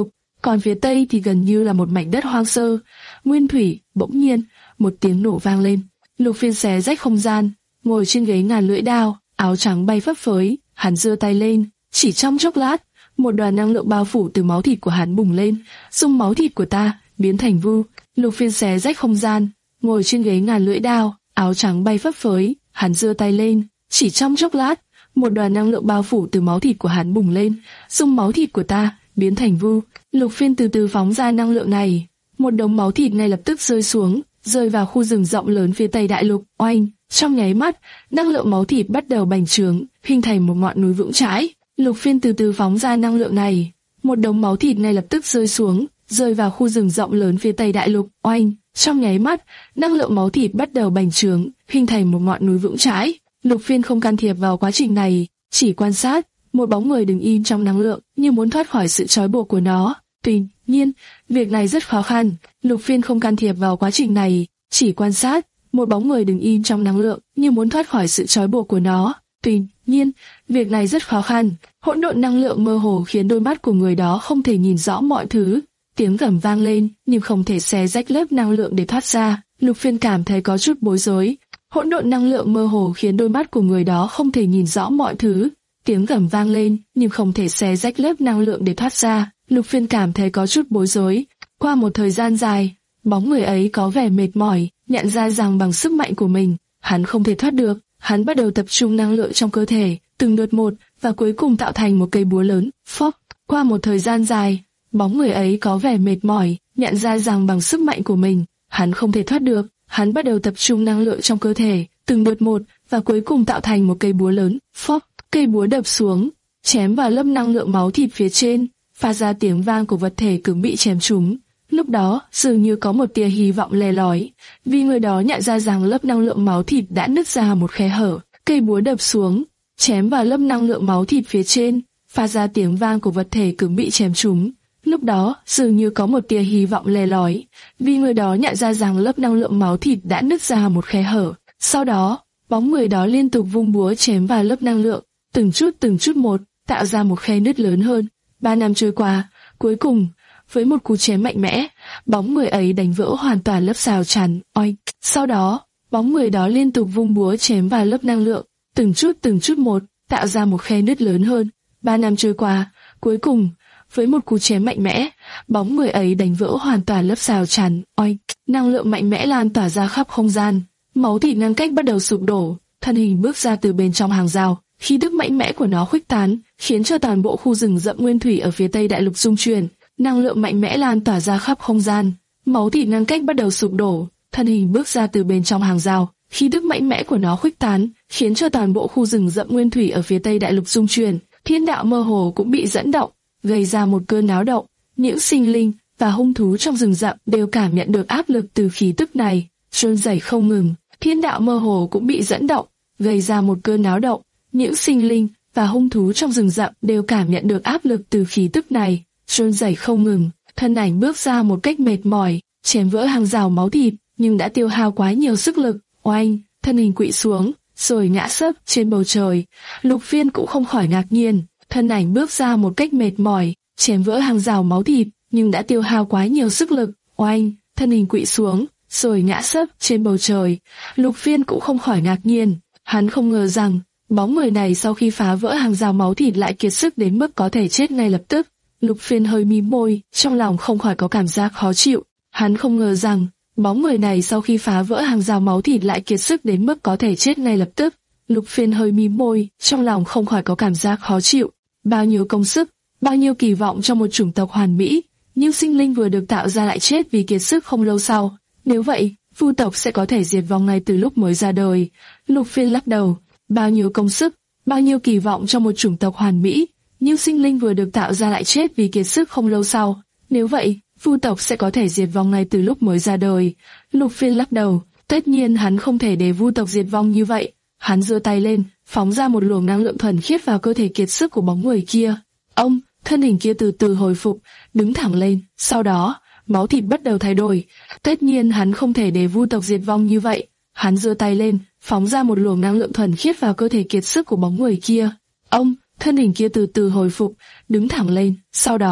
còn phía tây thì gần như là một mảnh đất hoang sơ. Nguyên thủy, bỗng nhiên, một tiếng nổ vang lên. Lục Phiên xé rách không gian, ngồi trên ghế ngàn lưỡi đao, áo trắng bay phấp phới, hắn giơ tay lên, chỉ trong chốc lát, một đoàn năng lượng bao phủ từ máu thịt của hắn bùng lên, dùng máu thịt của ta biến thành vu. Lục Phiên xé rách không gian, ngồi trên ghế ngàn lưỡi đao, áo trắng bay phấp phới, hắn giơ tay lên, chỉ trong chốc lát, một đoàn năng lượng bao phủ từ máu thịt của hắn bùng lên, dùng máu thịt của ta biến thành vu. Lục Phiên từ từ phóng ra năng lượng này, một đống máu thịt ngay lập tức rơi xuống, rơi vào khu rừng rộng lớn phía tây đại lục. Oanh! Trong nháy mắt, năng lượng máu thịt bắt đầu bành trướng, hình thành một ngọn núi vững chãi. Lục Phiên từ từ phóng ra năng lượng này, một đống máu thịt ngay lập tức rơi xuống, rơi vào khu rừng rộng lớn phía tây đại lục. Oanh! Trong nháy mắt, năng lượng máu thịt bắt đầu bành trướng, hình thành một ngọn núi vững chãi. Lục Phiên không can thiệp vào quá trình này, chỉ quan sát. Một bóng người đứng im trong năng lượng, như muốn thoát khỏi sự trói buộc của nó. Tuy nhiên, việc này rất khó khăn. Lục Phiên không can thiệp vào quá trình này, chỉ quan sát. Một bóng người đứng im trong năng lượng, như muốn thoát khỏi sự trói buộc của nó. Tuy nhiên, việc này rất khó khăn. Hỗn độn năng lượng mơ hồ khiến đôi mắt của người đó không thể nhìn rõ mọi thứ. Tiếng gầm vang lên, nhưng không thể xé rách lớp năng lượng để thoát ra. Lục Phiên cảm thấy có chút bối rối. Hỗn độn năng lượng mơ hồ khiến đôi mắt của người đó không thể nhìn rõ mọi thứ. Tiếng gầm vang lên, nhưng không thể xé rách lớp năng lượng để thoát ra. Lục Phiên cảm thấy có chút bối rối. Qua một thời gian dài, bóng người ấy có vẻ mệt mỏi, nhận ra rằng bằng sức mạnh của mình, hắn không thể thoát được. Hắn bắt đầu tập trung năng lượng trong cơ thể, từng đợt một, và cuối cùng tạo thành một cây búa lớn. Phốc! Qua một thời gian dài, bóng người ấy có vẻ mệt mỏi, nhận ra rằng bằng sức mạnh của mình, hắn không thể thoát được. Hắn bắt đầu tập trung năng lượng trong cơ thể, từng đợt một, và cuối cùng tạo thành một cây búa lớn. Phốc! Cây búa đập xuống, chém vào lớp năng lượng máu thịt phía trên, phát ra tiếng vang của vật thể cứng bị chém trúng. Lúc đó, dường như có một tia hy vọng lè lói, vì người đó nhận ra rằng lớp năng lượng máu thịt đã nứt ra một khe hở. Cây búa đập xuống, chém vào lớp năng lượng máu thịt phía trên, phát ra tiếng vang của vật thể cứng bị chém trúng. Lúc đó, dường như có một tia hy vọng lè lói, vì người đó nhận ra rằng lớp năng lượng máu thịt đã nứt ra một khe hở. Sau đó, bóng người đó liên tục vung búa chém vào lớp năng lượng, từng chút từng chút một, tạo ra một khe nứt lớn hơn. Ba năm trôi qua, cuối cùng, với một cú chém mạnh mẽ, bóng người ấy đánh vỡ hoàn toàn lớp rào chắn. Oink! Sau đó, bóng người đó liên tục vung búa chém vào lớp năng lượng, từng chút từng chút một, tạo ra một khe nứt lớn hơn. Ba năm trôi qua, cuối cùng, với một cú chém mạnh mẽ, bóng người ấy đánh vỡ hoàn toàn lớp rào chắn. Oink! Năng lượng mạnh mẽ lan tỏa ra khắp không gian, máu thịt ngăn cách bắt đầu sụp đổ, thân hình bước ra từ bên trong hàng rào. Khí tức mạnh mẽ của nó khuếch tán, khiến cho toàn bộ khu rừng rậm nguyên thủy ở phía tây đại lục rung chuyển. Năng lượng mạnh mẽ lan tỏa ra khắp không gian, máu thịt ngăn cách bắt đầu sụp đổ, thân hình bước ra từ bên trong hàng rào. Khí tức mạnh mẽ của nó khuếch tán, khiến cho toàn bộ khu rừng rậm nguyên thủy ở phía tây đại lục rung chuyển. Thiên đạo mơ hồ cũng bị dẫn động, gây ra một cơn náo động. Những sinh linh và hung thú trong rừng rậm đều cảm nhận được áp lực từ khí tức này, run rẩy không ngừng. Thiên đạo mơ hồ cũng bị dẫn động, gây ra một cơn náo động. Những sinh linh và hung thú trong rừng rậm đều cảm nhận được áp lực từ khí tức này, run rẩy không ngừng. Thân ảnh bước ra một cách mệt mỏi, chém vỡ hàng rào máu thịt, nhưng đã tiêu hao quá nhiều sức lực. Oanh! Thân hình quỵ xuống, rồi ngã sấp trên bầu trời. Lục Phiên cũng không khỏi ngạc nhiên. Thân ảnh bước ra một cách mệt mỏi, chém vỡ hàng rào máu thịt, nhưng đã tiêu hao quá nhiều sức lực. Oanh! Thân hình quỵ xuống, rồi ngã sấp trên bầu trời. Lục Phiên cũng không khỏi ngạc nhiên. Hắn không ngờ rằng bóng người này sau khi phá vỡ hàng rào máu thịt lại kiệt sức đến mức có thể chết ngay lập tức. Lục Phiên hơi mím môi, trong lòng không khỏi có cảm giác khó chịu. Hắn không ngờ rằng bóng người này sau khi phá vỡ hàng rào máu thịt lại kiệt sức đến mức có thể chết ngay lập tức. Lục Phiên hơi mím môi, trong lòng không khỏi có cảm giác khó chịu. Bao nhiêu công sức, bao nhiêu kỳ vọng cho một chủng tộc hoàn mỹ, nhưng sinh linh vừa được tạo ra lại chết vì kiệt sức không lâu sau. Nếu vậy, vu tộc sẽ có thể diệt vong ngay từ lúc mới ra đời. Lục Phiên lắc đầu. Bao nhiêu công sức, bao nhiêu kỳ vọng cho một chủng tộc hoàn mỹ, nhưng sinh linh vừa được tạo ra lại chết vì kiệt sức không lâu sau. Nếu vậy, vu tộc sẽ có thể diệt vong ngay từ lúc mới ra đời. Lục Phiên lắc đầu. Tất nhiên hắn không thể để vu tộc diệt vong như vậy. Hắn giơ tay lên, phóng ra một luồng năng lượng thuần khiết vào cơ thể kiệt sức của bóng người kia. Ông, thân hình kia từ từ hồi phục, đứng thẳng lên. Sau đó, máu thịt bắt đầu thay đổi. Tất nhiên hắn không thể để vu tộc diệt vong như vậy. Hắn giơ tay lên, phóng ra một luồng năng lượng thuần khiết vào cơ thể kiệt sức của bóng người kia. Ông, thân hình kia từ từ hồi phục, đứng thẳng lên. Sau đó,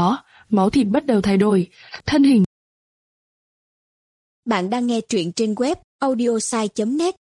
máu thịt bắt đầu thay đổi, thân hình. Bạn đang nghe truyện trên web audiosai chấm net.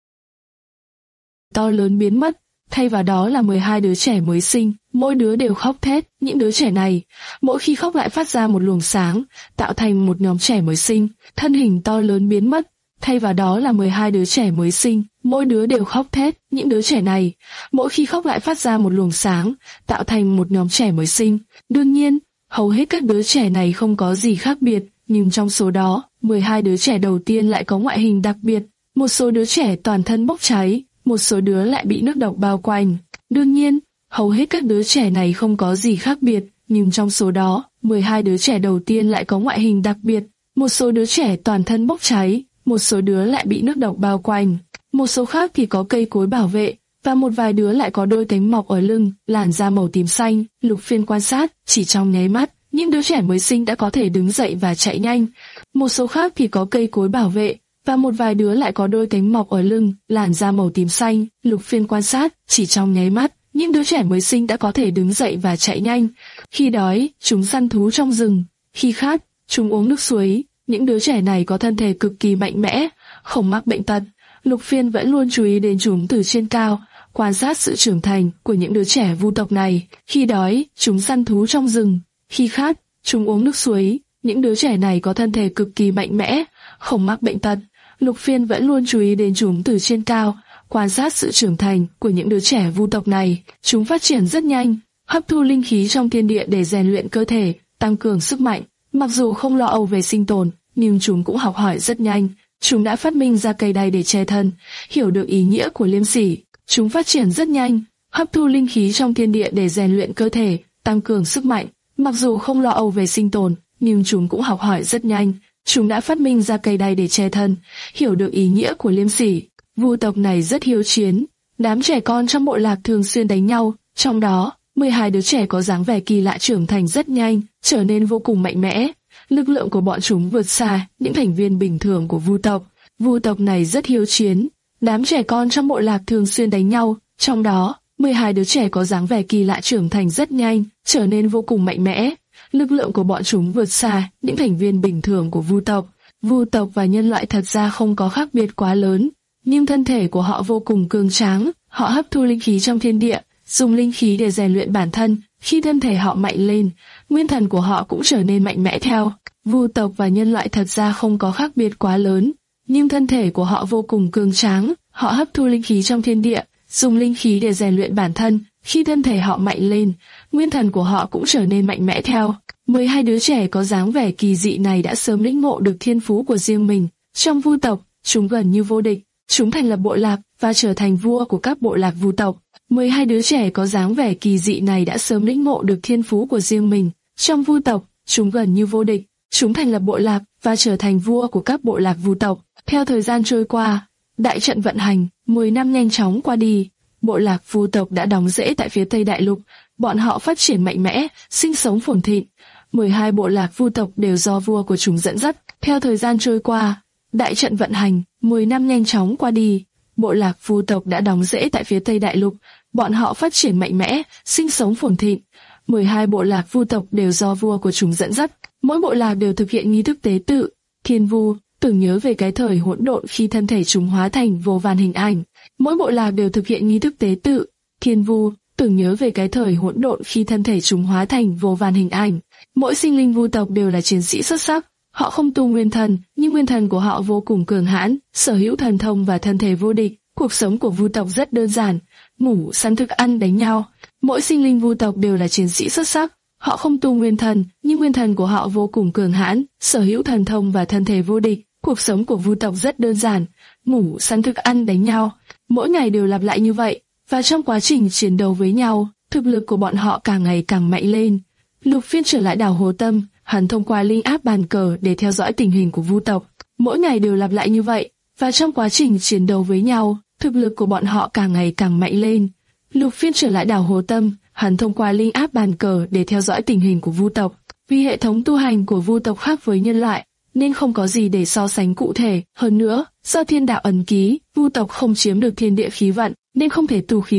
To lớn biến mất, thay vào đó là mười hai đứa trẻ mới sinh, mỗi đứa đều khóc thét. Những đứa trẻ này, mỗi khi khóc lại phát ra một luồng sáng, tạo thành một nhóm trẻ mới sinh. Thân hình to lớn biến mất, thay vào đó là mười hai đứa trẻ mới sinh, mỗi đứa đều khóc thét. Những đứa trẻ này, mỗi khi khóc lại phát ra một luồng sáng, tạo thành một nhóm trẻ mới sinh. Đương nhiên, hầu hết các đứa trẻ này không có gì khác biệt, nhưng trong số đó, mười hai đứa trẻ đầu tiên lại có ngoại hình đặc biệt. Một số đứa trẻ toàn thân bốc cháy, một số đứa lại bị nước độc bao quanh. Đương nhiên, hầu hết các đứa trẻ này không có gì khác biệt, nhưng trong số đó, mười hai đứa trẻ đầu tiên lại có ngoại hình đặc biệt. Một số đứa trẻ toàn thân bốc cháy, một số đứa lại bị nước độc bao quanh. Một số khác thì có cây cối bảo vệ, và một vài đứa lại có đôi cánh mọc ở lưng, làn da màu tím xanh. Lục Phiên quan sát, chỉ trong nháy mắt, những đứa trẻ mới sinh đã có thể đứng dậy và chạy nhanh. Một số khác thì có cây cối bảo vệ, và một vài đứa lại có đôi cánh mọc ở lưng, làn da màu tím xanh. Lục Phiên quan sát, chỉ trong nháy mắt, những đứa trẻ mới sinh đã có thể đứng dậy và chạy nhanh. Khi đói, chúng săn thú trong rừng. Khi khát, chúng uống nước suối. Những đứa trẻ này có thân thể cực kỳ mạnh mẽ, không mắc bệnh tật. Lục Phiên vẫn luôn chú ý đến chúng từ trên cao, quan sát sự trưởng thành của những đứa trẻ vu tộc này. Khi đói, chúng săn thú trong rừng. Khi khát, chúng uống nước suối. Những đứa trẻ này có thân thể cực kỳ mạnh mẽ, không mắc bệnh tật. Lục Phiên vẫn luôn chú ý đến chúng từ trên cao, quan sát sự trưởng thành của những đứa trẻ vu tộc này. Chúng phát triển rất nhanh, hấp thu linh khí trong thiên địa để rèn luyện cơ thể, tăng cường sức mạnh. Mặc dù không lo âu về sinh tồn, nhưng chúng cũng học hỏi rất nhanh. Chúng đã phát minh ra cây đay để che thân, hiểu được ý nghĩa của liêm sỉ. Chúng phát triển rất nhanh, hấp thu linh khí trong thiên địa để rèn luyện cơ thể, tăng cường sức mạnh. Mặc dù không lo âu về sinh tồn, nhưng chúng cũng học hỏi rất nhanh. Chúng đã phát minh ra cây đay để che thân, hiểu được ý nghĩa của liêm sỉ. Vu tộc này rất hiếu chiến. Đám trẻ con trong bộ lạc thường xuyên đánh nhau, trong đó, mười hai đứa trẻ có dáng vẻ kỳ lạ trưởng thành rất nhanh, trở nên vô cùng mạnh mẽ. Lực lượng của bọn chúng vượt xa những thành viên bình thường của vu tộc. Vu tộc này rất hiếu chiến. Đám trẻ con trong bộ lạc thường xuyên đánh nhau, trong đó, mười hai đứa trẻ có dáng vẻ kỳ lạ trưởng thành rất nhanh, trở nên vô cùng mạnh mẽ. Lực lượng của bọn chúng vượt xa những thành viên bình thường của vu tộc. Vu tộc và nhân loại thật ra không có khác biệt quá lớn, nhưng thân thể của họ vô cùng cường tráng. Họ hấp thu linh khí trong thiên địa, dùng linh khí để rèn luyện bản thân. Khi thân thể họ mạnh lên, nguyên thần của họ cũng trở nên mạnh mẽ theo. Vu tộc và nhân loại thật ra không có khác biệt quá lớn, nhưng thân thể của họ vô cùng cường tráng. Họ hấp thu linh khí trong thiên địa, dùng linh khí để rèn luyện bản thân. Khi thân thể họ mạnh lên, nguyên thần của họ cũng trở nên mạnh mẽ theo. mười hai đứa trẻ có dáng vẻ kỳ dị này đã sớm lĩnh ngộ được thiên phú của riêng mình. Trong vu tộc, chúng gần như vô địch. Chúng thành lập bộ lạc và trở thành vua của các bộ lạc vu tộc. mười hai đứa trẻ có dáng vẻ kỳ dị này đã sớm lĩnh ngộ được thiên phú của riêng mình. Trong vu tộc, chúng gần như vô địch. Chúng thành lập bộ lạc và trở thành vua của các bộ lạc vu tộc. Theo thời gian trôi qua, đại trận vận hành, mười năm nhanh chóng qua đi. Bộ lạc vu tộc đã đóng rễ tại phía Tây Đại Lục. Bọn họ phát triển mạnh mẽ, sinh sống phồn thịnh. mười hai bộ lạc vu tộc đều do vua của chúng dẫn dắt. Theo thời gian trôi qua, đại trận vận hành, mười năm nhanh chóng qua đi. Bộ lạc vu tộc đã đóng rễ tại phía Tây Đại Lục. Bọn họ phát triển mạnh mẽ, sinh sống phồn thịnh. mười hai bộ lạc vu tộc đều do vua của chúng dẫn dắt. Mỗi bộ lạc đều thực hiện nghi thức tế tự, thiên vu, tưởng nhớ về cái thời hỗn độn khi thân thể chúng hóa thành vô vàn hình ảnh. Mỗi bộ lạc đều thực hiện nghi thức tế tự, thiên vu, tưởng nhớ về cái thời hỗn độn khi thân thể chúng hóa thành vô vàn hình ảnh. Mỗi sinh linh vu tộc đều là chiến sĩ xuất sắc. Họ không tu nguyên thần, nhưng nguyên thần của họ vô cùng cường hãn, sở hữu thần thông và thân thể vô địch. Cuộc sống của vu tộc rất đơn giản, ngủ, săn thức ăn, đánh nhau. Mỗi sinh linh vu tộc đều là chiến sĩ xuất sắc. Họ không tu nguyên thần, nhưng nguyên thần của họ vô cùng cường hãn, sở hữu thần thông và thân thể vô địch. Cuộc sống của vu tộc rất đơn giản, ngủ, săn thức ăn, đánh nhau. Mỗi ngày đều lặp lại như vậy, và trong quá trình chiến đấu với nhau, thực lực của bọn họ càng ngày càng mạnh lên. Lục Phiên trở lại đảo Hồ Tâm, hắn thông qua linh áp bàn cờ để theo dõi tình hình của vu tộc. Mỗi ngày đều lặp lại như vậy, và trong quá trình chiến đấu với nhau, thực lực của bọn họ càng ngày càng mạnh lên. Lục Phiên trở lại đảo Hồ Tâm, hắn thông qua linh áp bàn cờ để theo dõi tình hình của vu tộc. Vì hệ thống tu hành của vu tộc khác với nhân loại, nên không có gì để so sánh cụ thể. Hơn nữa, do thiên đạo ấn ký, vu tộc không chiếm được thiên địa khí vận, nên không thể tu khí vận.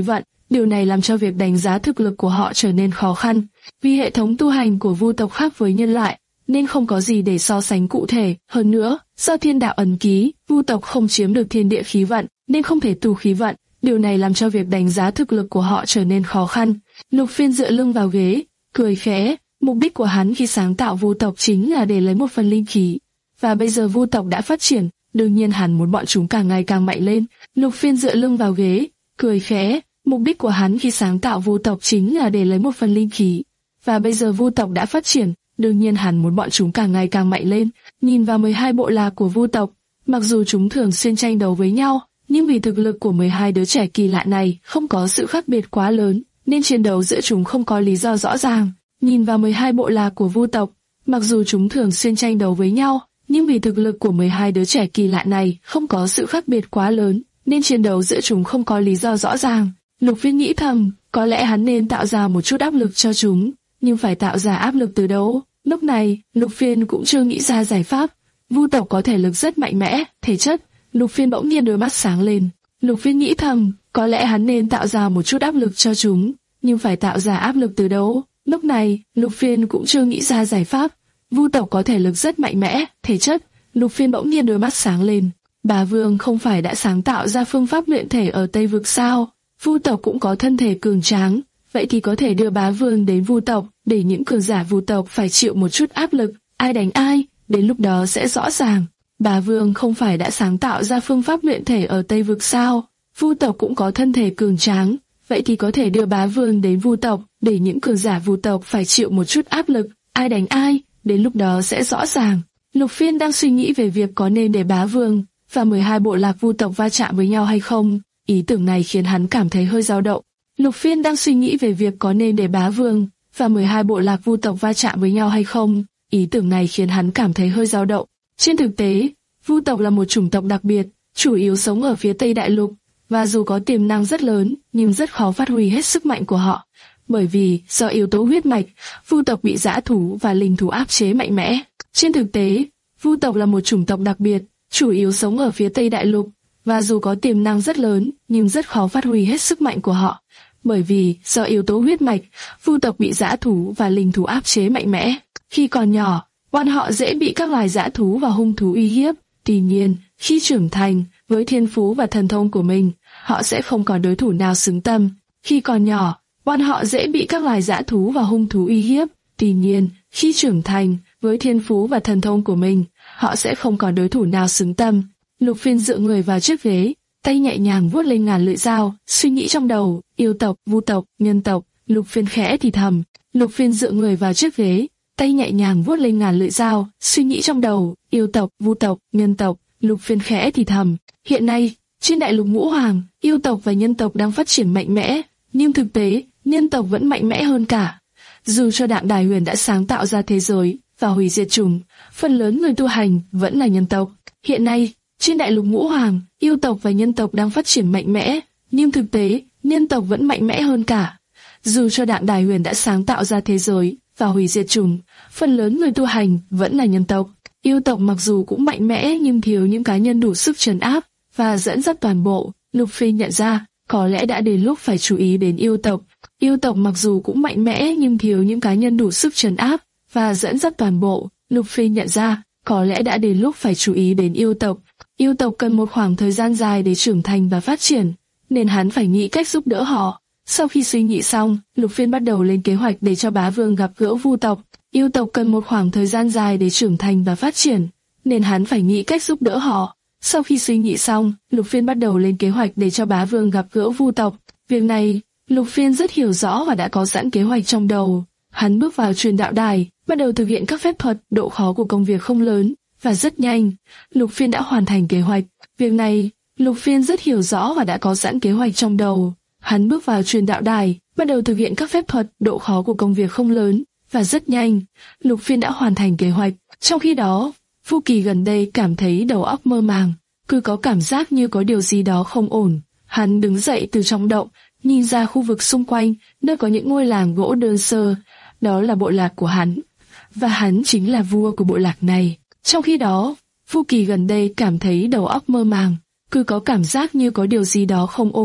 Điều này làm cho việc đánh giá thực lực của họ trở nên khó khăn. Vì hệ thống tu hành của vu tộc khác với nhân loại, nên không có gì để so sánh cụ thể. Hơn nữa, do thiên đạo ấn ký, vu tộc không chiếm được thiên địa khí vận, nên không thể tu khí vận. Điều này làm cho việc đánh giá thực lực của họ trở nên khó khăn. Lục Phiên dựa lưng vào ghế, cười khẽ. Mục đích của hắn khi sáng tạo vu tộc chính là để lấy một phần linh khí. Và bây giờ vu tộc đã phát triển, đương nhiên hắn muốn bọn chúng càng ngày càng mạnh lên. Lục Phiên dựa lưng vào ghế, cười khẽ. Mục đích của hắn khi sáng tạo vu tộc chính là để lấy một phần linh khí. Và bây giờ vu tộc đã phát triển, đương nhiên hắn muốn bọn chúng càng ngày càng mạnh lên. Nhìn vào mười hai bộ lạc của vu tộc, mặc dù chúng thường xuyên tranh đấu với nhau, nhưng vì thực lực của mười hai đứa trẻ kỳ lạ này không có sự khác biệt quá lớn, nên chiến đấu giữa chúng không có lý do rõ ràng. Nhìn vào mười hai bộ lạc của vu tộc, mặc dù chúng thường xuyên tranh đấu với nhau, nhưng vì thực lực của mười hai đứa trẻ kỳ lạ này không có sự khác biệt quá lớn, nên chiến đấu giữa chúng không có lý do rõ ràng. Lục Phiên nghĩ thầm, có lẽ hắn nên tạo ra một chút áp lực cho chúng, nhưng phải tạo ra áp lực từ đâu? Lúc này, Lục Phiên cũng chưa nghĩ ra giải pháp. Vu tộc có thể lực rất mạnh mẽ, thể chất. Lục Phiên bỗng nhiên đôi mắt sáng lên. Lục Phiên nghĩ thầm, có lẽ hắn nên tạo ra một chút áp lực cho chúng, nhưng phải tạo ra áp lực từ đâu? Lúc này, Lục Phiên cũng chưa nghĩ ra giải pháp. Vu tộc có thể lực rất mạnh mẽ, thể chất. Lục Phiên bỗng nhiên đôi mắt sáng lên. Bá Vương không phải đã sáng tạo ra phương pháp luyện thể ở Tây Vực sao? Vu tộc cũng có thân thể cường tráng, vậy thì có thể đưa Bá Vương đến vu tộc, để những cường giả vu tộc phải chịu một chút áp lực, ai đánh ai, đến lúc đó sẽ rõ ràng. Bá Vương không phải đã sáng tạo ra phương pháp luyện thể ở Tây Vực sao? Vu tộc cũng có thân thể cường tráng, vậy thì có thể đưa Bá Vương đến vu tộc, để những cường giả vu tộc phải chịu một chút áp lực, ai đánh ai, đến lúc đó sẽ rõ ràng. Lục Phiên đang suy nghĩ về việc có nên để Bá Vương và mười hai bộ lạc vu tộc va chạm với nhau hay không. Ý tưởng này khiến hắn cảm thấy hơi dao động. Lục Phiên đang suy nghĩ về việc có nên để Bá Vương và mười hai bộ lạc vu tộc va chạm với nhau hay không. Ý tưởng này khiến hắn cảm thấy hơi dao động. Trên thực tế, vu tộc là một chủng tộc đặc biệt, chủ yếu sống ở phía Tây Đại Lục, và dù có tiềm năng rất lớn, nhưng rất khó phát huy hết sức mạnh của họ. Bởi vì, do yếu tố huyết mạch, vu tộc bị dã thú và linh thú áp chế mạnh mẽ. Trên thực tế, vu tộc là một chủng tộc đặc biệt, chủ yếu sống ở phía Tây Đại Lục, và dù có tiềm năng rất lớn, nhưng rất khó phát huy hết sức mạnh của họ. Bởi vì, do yếu tố huyết mạch, vu tộc bị dã thú và linh thú áp chế mạnh mẽ. Khi còn nhỏ, bọn họ dễ bị các loài dã thú và hung thú uy hiếp. Tuy nhiên, khi trưởng thành, với thiên phú và thần thông của mình, họ sẽ không còn đối thủ nào xứng tầm. Khi còn nhỏ, bọn họ dễ bị các loài dã thú và hung thú uy hiếp. Tuy nhiên, khi trưởng thành, với thiên phú và thần thông của mình, họ sẽ không còn đối thủ nào xứng tầm. Lục Phiên dựa người vào chiếc ghế, tay nhẹ nhàng vuốt lên ngàn lưỡi dao, suy nghĩ trong đầu, yêu tộc, vu tộc, nhân tộc. Lục Phiên khẽ thì thầm. Lục Phiên dựa người vào chiếc ghế, tay nhẹ nhàng vuốt lên ngàn lưỡi dao, suy nghĩ trong đầu, yêu tộc, vu tộc, nhân tộc. Lục Phiên khẽ thì thầm. Hiện nay, trên đại lục ngũ hoàng, yêu tộc và nhân tộc đang phát triển mạnh mẽ, nhưng thực tế, nhân tộc vẫn mạnh mẽ hơn cả. Dù cho Đạm Đài Huyền đã sáng tạo ra thế giới và hủy diệt chúng, phần lớn người tu hành vẫn là nhân tộc. Hiện nay, trên đại lục ngũ hoàng, yêu tộc và nhân tộc đang phát triển mạnh mẽ, nhưng thực tế, nhân tộc vẫn mạnh mẽ hơn cả. Dù cho Đạm Đài Huyền đã sáng tạo ra thế giới và hủy diệt chúng, phần lớn người tu hành vẫn là nhân tộc. Yêu tộc mặc dù cũng mạnh mẽ nhưng thiếu những cá nhân đủ sức trấn áp và dẫn dắt toàn bộ. Lục Phiên nhận ra, có lẽ đã đến lúc phải chú ý đến yêu tộc. Yêu tộc mặc dù cũng mạnh mẽ nhưng thiếu những cá nhân đủ sức trấn áp và dẫn dắt toàn bộ. Lục Phiên nhận ra, có lẽ đã đến lúc phải chú ý đến yêu tộc. Yêu tộc cần một khoảng thời gian dài để trưởng thành và phát triển, nên hắn phải nghĩ cách giúp đỡ họ. Sau khi suy nghĩ xong, Lục Phiên bắt đầu lên kế hoạch để cho Bá Vương gặp gỡ vu tộc. Yêu tộc cần một khoảng thời gian dài để trưởng thành và phát triển, nên hắn phải nghĩ cách giúp đỡ họ. Sau khi suy nghĩ xong, Lục Phiên bắt đầu lên kế hoạch để cho Bá Vương gặp gỡ vu tộc. Việc này, Lục Phiên rất hiểu rõ và đã có sẵn kế hoạch trong đầu. Hắn bước vào truyền đạo đài, bắt đầu thực hiện các phép thuật. Độ khó của công việc không lớn và rất nhanh. Lục Phiên đã hoàn thành kế hoạch. Việc này, Lục Phiên rất hiểu rõ và đã có sẵn kế hoạch trong đầu. Hắn bước vào truyền đạo đài, bắt đầu thực hiện các phép thuật. Độ khó của công việc không lớn và rất nhanh. Lục Phiên đã hoàn thành kế hoạch. Trong khi đó, Vu Kỳ gần đây cảm thấy đầu óc mơ màng, cứ có cảm giác như có điều gì đó không ổn. Hắn đứng dậy từ trong động, nhìn ra khu vực xung quanh, nơi có những ngôi làng gỗ đơn sơ. Đó là bộ lạc của hắn, và hắn chính là vua của bộ lạc này. Trong khi đó, Vu Kỳ gần đây cảm thấy đầu óc mơ màng, cứ có cảm giác như có điều gì đó không ổn.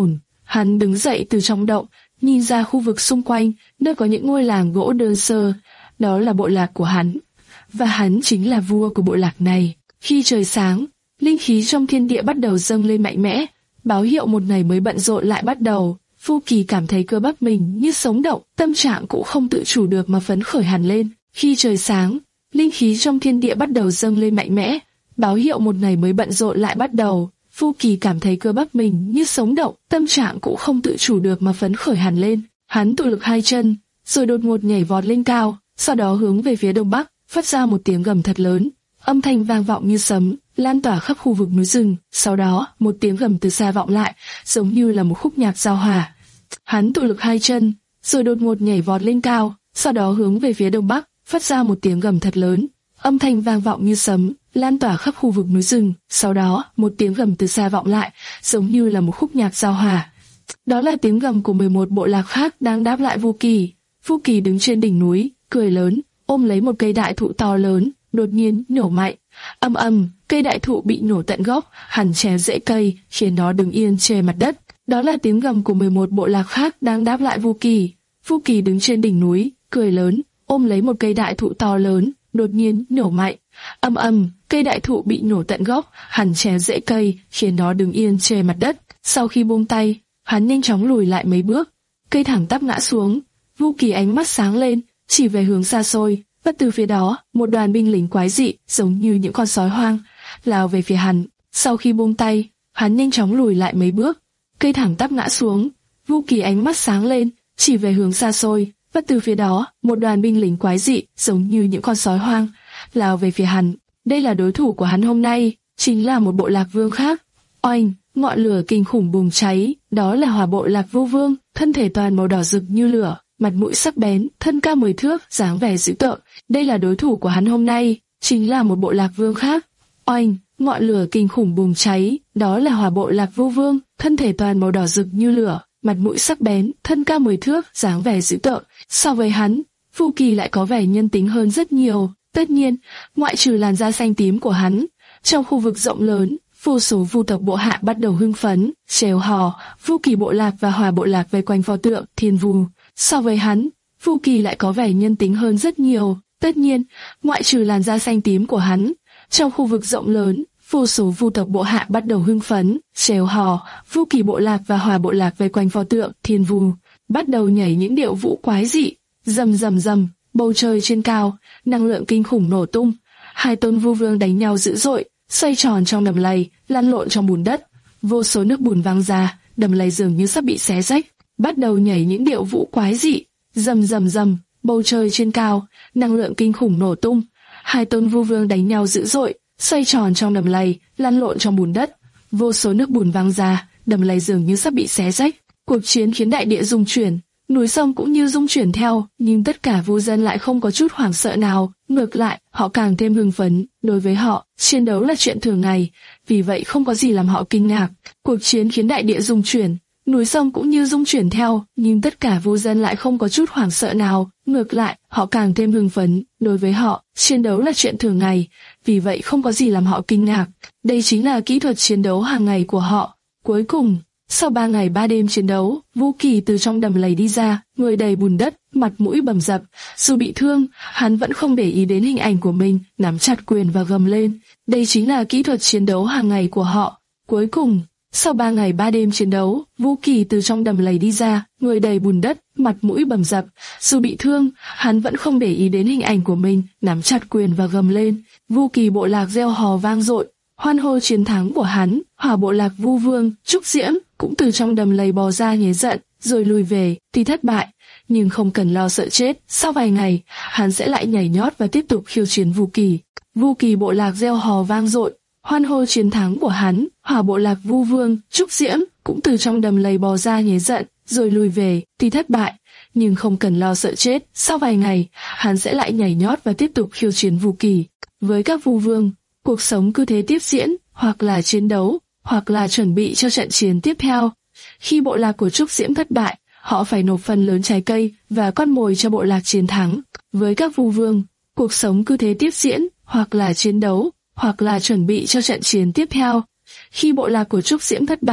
Hắn đứng dậy từ trong động, nhìn ra khu vực xung quanh, nơi có những ngôi làng gỗ đơn sơ. Đó là bộ lạc của hắn, và hắn chính là vua của bộ lạc này. Khi trời sáng, linh khí trong thiên địa bắt đầu dâng lên mạnh mẽ, báo hiệu một ngày mới bận rộn lại bắt đầu. Vu Kỳ cảm thấy cơ bắp mình như sống động, tâm trạng cũng không tự chủ được mà phấn khởi hẳn lên. Khi trời sáng, linh khí trong thiên địa bắt đầu dâng lên mạnh mẽ, báo hiệu một ngày mới bận rộn lại bắt đầu. Vu Kỳ cảm thấy cơ bắp mình như sống động, tâm trạng cũng không tự chủ được mà phấn khởi hẳn lên. Hắn tụ lực hai chân, rồi đột ngột nhảy vọt lên cao, sau đó hướng về phía đông bắc, phát ra một tiếng gầm thật lớn. Âm thanh vang vọng như sấm, lan tỏa khắp khu vực núi rừng. Sau đó, một tiếng gầm từ xa vọng lại, giống như là một khúc nhạc giao hòa. Hắn tụ lực hai chân, rồi đột ngột nhảy vọt lên cao, sau đó hướng về phía đông bắc, phát ra một tiếng gầm thật lớn. Âm thanh vang vọng như sấm, lan tỏa khắp khu vực núi rừng. Sau đó, một tiếng gầm từ xa vọng lại, giống như là một khúc nhạc giao hòa. Đó là tiếng gầm của mười một bộ lạc khác đang đáp lại Vu Kỳ. Vu Kỳ đứng trên đỉnh núi, cười lớn, ôm lấy một cây đại thụ to lớn, đột nhiên nổ mạnh. Âm ầm, cây đại thụ bị nổ tận gốc, hẳn chém rễ cây, khiến nó đứng yên trên mặt đất. Đó là tiếng gầm của mười một bộ lạc khác đang đáp lại Vu Kỳ. Vu Kỳ đứng trên đỉnh núi, cười lớn, ôm lấy một cây đại thụ to lớn, đột nhiên nổ mạnh. Âm ầm, cây đại thụ bị nổ tận gốc, hẳn chém rễ cây, khiến nó đứng yên trên mặt đất. Sau khi buông tay, hắn nhanh chóng lùi lại mấy bước, cây thẳng tắp ngã xuống. Vu Kỳ ánh mắt sáng lên, chỉ về hướng xa xôi. Bất từ phía đó, một đoàn binh lính quái dị, giống như những con sói hoang, lao về phía hắn. Sau khi buông tay, hắn nhanh chóng lùi lại mấy bước, cây thẳng tắp ngã xuống. Vu Kỳ ánh mắt sáng lên, chỉ về hướng xa xôi. Bất từ phía đó, một đoàn binh lính quái dị, giống như những con sói hoang, lao về phía hắn. Đây là đối thủ của hắn hôm nay, chính là một bộ lạc vương khác. Oanh, ngọn lửa kinh khủng bùng cháy, đó là Hỏa bộ lạc Vu Vương, thân thể toàn màu đỏ rực như lửa, mặt mũi sắc bén, thân cao mười thước, dáng vẻ dữ tợn. Đây là đối thủ của hắn hôm nay, chính là một bộ lạc vương khác. Oanh, ngọn lửa kinh khủng bùng cháy, đó là Hỏa bộ lạc Vu Vương, thân thể toàn màu đỏ rực như lửa, mặt mũi sắc bén, thân cao mười thước, dáng vẻ dữ tợn. So với hắn, Vu Kỳ lại có vẻ nhân tính hơn rất nhiều. Tất nhiên, ngoại trừ làn da xanh tím của hắn, trong khu vực rộng lớn, vô số vu tộc bộ hạ bắt đầu hưng phấn, trèo hò. Vu Kỳ bộ lạc và Hỏa bộ lạc vây quanh pho tượng Thiên Vu. So với hắn, Vu Kỳ lại có vẻ nhân tính hơn rất nhiều. Tất nhiên, ngoại trừ làn da xanh tím của hắn, trong khu vực rộng lớn, vô số vu tộc bộ hạ bắt đầu hưng phấn, trèo hò. Vu Kỳ bộ lạc và Hỏa bộ lạc vây quanh pho tượng Thiên Vu, bắt đầu nhảy những điệu vũ quái dị. Rầm rầm rầm, bầu trời trên cao, năng lượng kinh khủng nổ tung. Hai tôn vu vương đánh nhau dữ dội, xoay tròn trong đầm lầy, lăn lộn trong bùn đất. Vô số nước bùn văng ra, đầm lầy dường như sắp bị xé rách, bắt đầu nhảy những điệu vũ quái dị. Rầm rầm rầm, bầu trời trên cao, năng lượng kinh khủng nổ tung. Hai tôn vu vương đánh nhau dữ dội, xoay tròn trong đầm lầy, lăn lộn trong bùn đất. Vô số nước bùn văng ra, đầm lầy dường như sắp bị xé rách. Cuộc chiến khiến đại địa rung chuyển, núi sông cũng như rung chuyển theo, nhưng tất cả vu dân lại không có chút hoảng sợ nào. Ngược lại, họ càng thêm hưng phấn. Đối với họ, chiến đấu là chuyện thường ngày, vì vậy không có gì làm họ kinh ngạc. Cuộc chiến khiến đại địa rung chuyển, núi sông cũng như rung chuyển theo, nhưng tất cả vu dân lại không có chút hoảng sợ nào. Ngược lại, họ càng thêm hưng phấn. Đối với họ, chiến đấu là chuyện thường ngày, vì vậy không có gì làm họ kinh ngạc. Đây chính là kỹ thuật chiến đấu hàng ngày của họ. Cuối cùng, sau ba ngày ba đêm chiến đấu, Vu Kỳ từ trong đầm lầy đi ra, người đầy bùn đất, mặt mũi bầm dập. Dù bị thương, hắn vẫn không để ý đến hình ảnh của mình, nắm chặt quyền và gầm lên. Đây chính là kỹ thuật chiến đấu hàng ngày của họ. Cuối cùng, sau ba ngày ba đêm chiến đấu, Vu Kỳ từ trong đầm lầy đi ra, người đầy bùn đất, mặt mũi bầm dập. Dù bị thương, hắn vẫn không để ý đến hình ảnh của mình, nắm chặt quyền và gầm lên. Vu Kỳ bộ lạc reo hò vang dội, hoan hô chiến thắng của hắn. Hỏa bộ lạc Vu Vương, Trúc Diễm cũng từ trong đầm lầy bò ra nhế giận, rồi lùi về. Tuy thất bại, nhưng không cần lo sợ chết. Sau vài ngày, hắn sẽ lại nhảy nhót và tiếp tục khiêu chiến Vu Kỳ. Vu Kỳ bộ lạc reo hò vang dội, hoan hô chiến thắng của hắn. Hỏa bộ lạc Vu Vương, Trúc Diễm cũng từ trong đầm lầy bò ra nhế giận, rồi lùi về. Tuy thất bại, nhưng không cần lo sợ chết. Sau vài ngày, hắn sẽ lại nhảy nhót và tiếp tục khiêu chiến Vu Kỳ. Với các Vu Vương, cuộc sống cứ thế tiếp diễn, hoặc là chiến đấu, hoặc là chuẩn bị cho trận chiến tiếp theo. Khi bộ lạc của Trúc Diễm thất bại, họ phải nộp phần lớn trái cây và con mồi cho bộ lạc chiến thắng. Với các Vu Vương, cuộc sống cứ thế tiếp diễn, hoặc là chiến đấu, hoặc là chuẩn bị cho trận chiến tiếp theo. Khi bộ lạc của Trúc Diễm thất bại,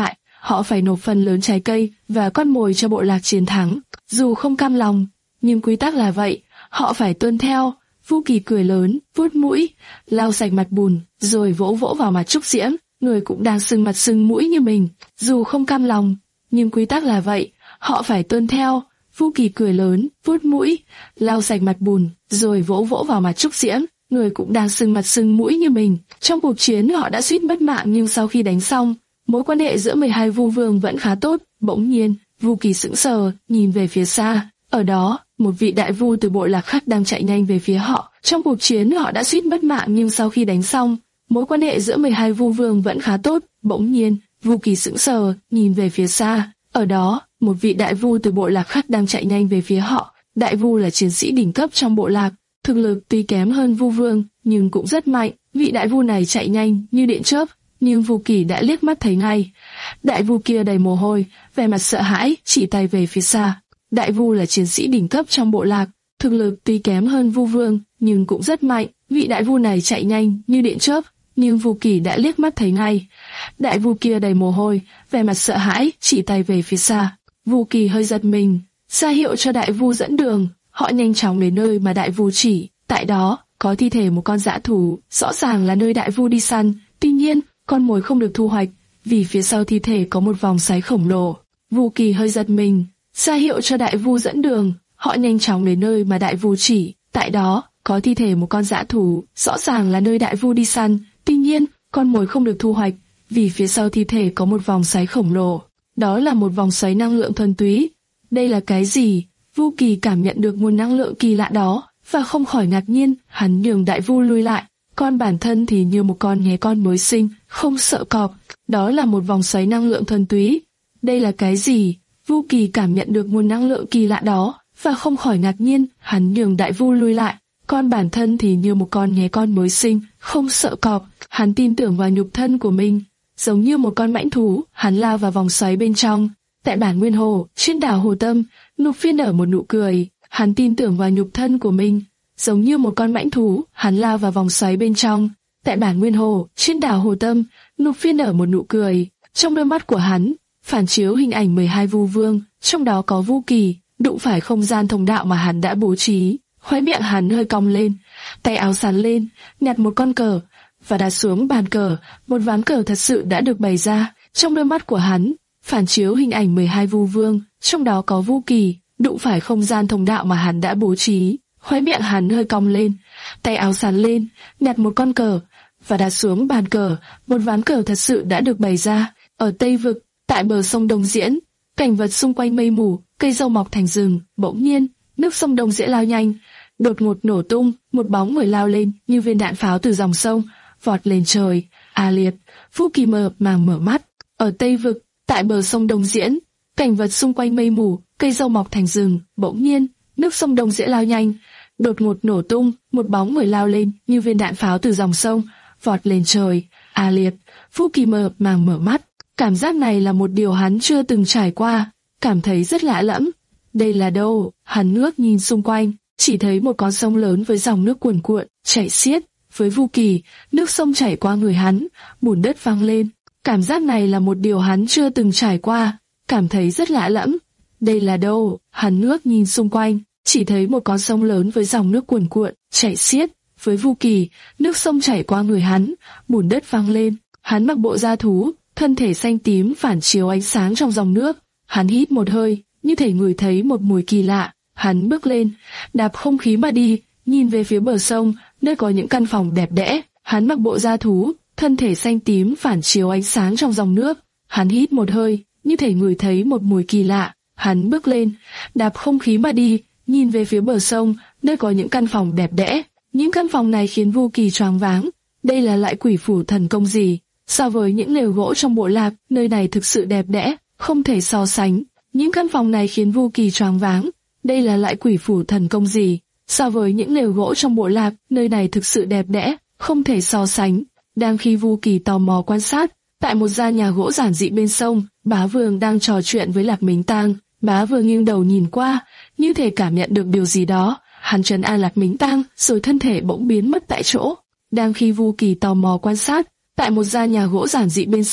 họ phải nộp phần lớn trái cây và con mồi cho bộ lạc chiến thắng. Dù không cam lòng, nhưng quy tắc là vậy, họ phải tuân theo. Vu Kỳ cười lớn, vuốt mũi, lau sạch mặt bùn, rồi vỗ vỗ vào mặt Trúc Diễm, người cũng đang sưng mặt sưng mũi như mình. Dù không cam lòng, nhưng quy tắc là vậy, họ phải tuân theo. Vu Kỳ cười lớn, vuốt mũi, lau sạch mặt bùn, rồi vỗ vỗ vào mặt Trúc Diễm, người cũng đang sưng mặt sưng mũi như mình. Trong cuộc chiến họ đã suýt mất mạng, nhưng sau khi đánh xong, mối quan hệ giữa mười hai vu vương vẫn khá tốt. Bỗng nhiên, Vu Kỳ sững sờ, nhìn về phía xa. Ở đó, một vị đại vu từ bộ lạc khác đang chạy nhanh về phía họ. Trong cuộc chiến họ đã suýt mất mạng, nhưng sau khi đánh xong, mối quan hệ giữa mười hai vu vương vẫn khá tốt. Bỗng nhiên, Vu Kỳ sững sờ, nhìn về phía xa. Ở đó, một vị đại vu từ bộ lạc khác đang chạy nhanh về phía họ. Đại vu là chiến sĩ đỉnh cấp trong bộ lạc, thực lực tuy kém hơn vu vương, nhưng cũng rất mạnh. Vị đại vu này chạy nhanh như điện chớp, nhưng Vu Kỳ đã liếc mắt thấy ngay. Đại vu kia đầy mồ hôi, vẻ mặt sợ hãi, chỉ tay về phía xa. Đại vu là chiến sĩ đỉnh cấp trong bộ lạc, thực lực tuy kém hơn vu vương, nhưng cũng rất mạnh. Vị đại vu này chạy nhanh như điện chớp, nhưng Vu Kỳ đã liếc mắt thấy ngay. Đại vu kia đầy mồ hôi, vẻ mặt sợ hãi, chỉ tay về phía xa. Vu Kỳ hơi giật mình, ra hiệu cho đại vu dẫn đường. Họ nhanh chóng đến nơi mà đại vu chỉ. Tại đó, có thi thể một con dã thú, rõ ràng là nơi đại vu đi săn. Tuy nhiên, con mồi không được thu hoạch, vì phía sau thi thể có một vòng xoáy khổng lồ. Vu Kỳ hơi giật mình, ra hiệu cho đại vu dẫn đường. Họ nhanh chóng đến nơi mà đại vu chỉ. Tại đó, có thi thể một con dã thú, rõ ràng là nơi đại vu đi săn. Tuy nhiên, con mồi không được thu hoạch, vì phía sau thi thể có một vòng xoáy khổng lồ. Đó là một vòng xoáy năng lượng thuần túy. Đây là cái gì? Vu Kỳ cảm nhận được nguồn năng lượng kỳ lạ đó, và không khỏi ngạc nhiên. Hắn nhường đại vu lùi lại, còn bản thân thì như một con nghé con mới sinh, không sợ cọp. Đó là một vòng xoáy năng lượng thuần túy. Đây là cái gì? Vu Kỳ cảm nhận được nguồn năng lượng kỳ lạ đó, và không khỏi ngạc nhiên. Hắn nhường đại vu lùi lại, còn bản thân thì như một con nghé con mới sinh, không sợ cọp. Hắn tin tưởng vào nhục thân của mình, giống như một con mãnh thú. Hắn lao vào vòng xoáy bên trong. Tại bản Nguyên Hồ, trên đảo Hồ Tâm, Nục Phiên nở một nụ cười. Hắn tin tưởng vào nhục thân của mình, giống như một con mãnh thú. Hắn lao vào vòng xoáy bên trong. Tại bản Nguyên Hồ, trên đảo Hồ Tâm, Nục Phiên nở một nụ cười. Trong đôi mắt của hắn phản chiếu hình ảnh mười hai vu vương, trong đó có Vu Kỳ, đụng phải không gian thông đạo mà hắn đã bố trí. Khóe miệng hắn hơi cong lên, tay áo sắn lên, nhặt một con cờ và đặt xuống bàn cờ. Một ván cờ thật sự đã được bày ra. Trong đôi mắt của hắn phản chiếu hình ảnh mười hai vu vương, trong đó có Vu Kỳ, đụng phải không gian thông đạo mà hắn đã bố trí. Khóe miệng hắn hơi cong lên, tay áo sắn lên, nhặt một con cờ và đặt xuống bàn cờ. Một ván cờ thật sự đã được bày ra. Ở Tây Vực, tại bờ sông Đông Diễn, cảnh vật xung quanh mây mù, cây dâu mọc thành rừng. Bỗng nhiên, nước sông Đông Diễn lao nhanh, đột ngột nổ tung, một bóng người lao lên như viên đạn pháo từ dòng sông, vọt lên trời. A liệt! Vu Kỳ mờ màng mở mắt. Ở Tây Vực, tại bờ sông Đông Diễn, cảnh vật xung quanh mây mù, cây dâu mọc thành rừng. Bỗng nhiên, nước sông Đông Diễn lao nhanh, đột ngột nổ tung, một bóng người lao lên như viên đạn pháo từ dòng sông, vọt lên trời. A liệt! Vu Kỳ mờ màng mở mắt. Cảm giác này là một điều hắn chưa từng trải qua, cảm thấy rất lạ lẫm. Đây là đâu? Hắn ngước nhìn xung quanh, chỉ thấy một con sông lớn với dòng nước cuồn cuộn, chảy xiết. Với Vu Kỳ, nước sông chảy qua người hắn, bùn đất văng lên. Cảm giác này là một điều hắn chưa từng trải qua, cảm thấy rất lạ lẫm. Đây là đâu? Hắn ngước nhìn xung quanh, chỉ thấy một con sông lớn với dòng nước cuồn cuộn, chảy xiết. Với Vu Kỳ, nước sông chảy qua người hắn, bùn đất văng lên. Hắn mặc bộ da thú, thân thể xanh tím phản chiếu ánh sáng trong dòng nước. Hắn hít một hơi, như thể ngửi thấy một mùi kỳ lạ. Hắn bước lên, đạp không khí mà đi, nhìn về phía bờ sông, nơi có những căn phòng đẹp đẽ. Hắn mặc bộ da thú, thân thể xanh tím phản chiếu ánh sáng trong dòng nước. Hắn hít một hơi, như thể ngửi thấy một mùi kỳ lạ. Hắn bước lên, đạp không khí mà đi, nhìn về phía bờ sông, nơi có những căn phòng đẹp đẽ. Những căn phòng này khiến Vu Kỳ choáng váng. Đây là loại quỷ phủ thần công gì? So với những lều gỗ trong bộ lạc, nơi này thực sự đẹp đẽ, không thể so sánh. Những căn phòng này khiến Vu Kỳ choáng váng. Đây là loại quỷ phủ thần công gì? So với những lều gỗ trong bộ lạc, nơi này thực sự đẹp đẽ, không thể so sánh. Đang khi Vu Kỳ tò mò quan sát, tại một gian nhà gỗ giản dị bên sông, Bá Vương đang trò chuyện với Lạc Mính Tang. Bá Vương nghiêng đầu nhìn qua, như thể cảm nhận được điều gì đó. Hắn trấn an Lạc Mính Tang, rồi thân thể bỗng biến mất tại chỗ. Đang khi Vu Kỳ tò mò quan sát, tại một gian nhà gỗ giản dị bên sông,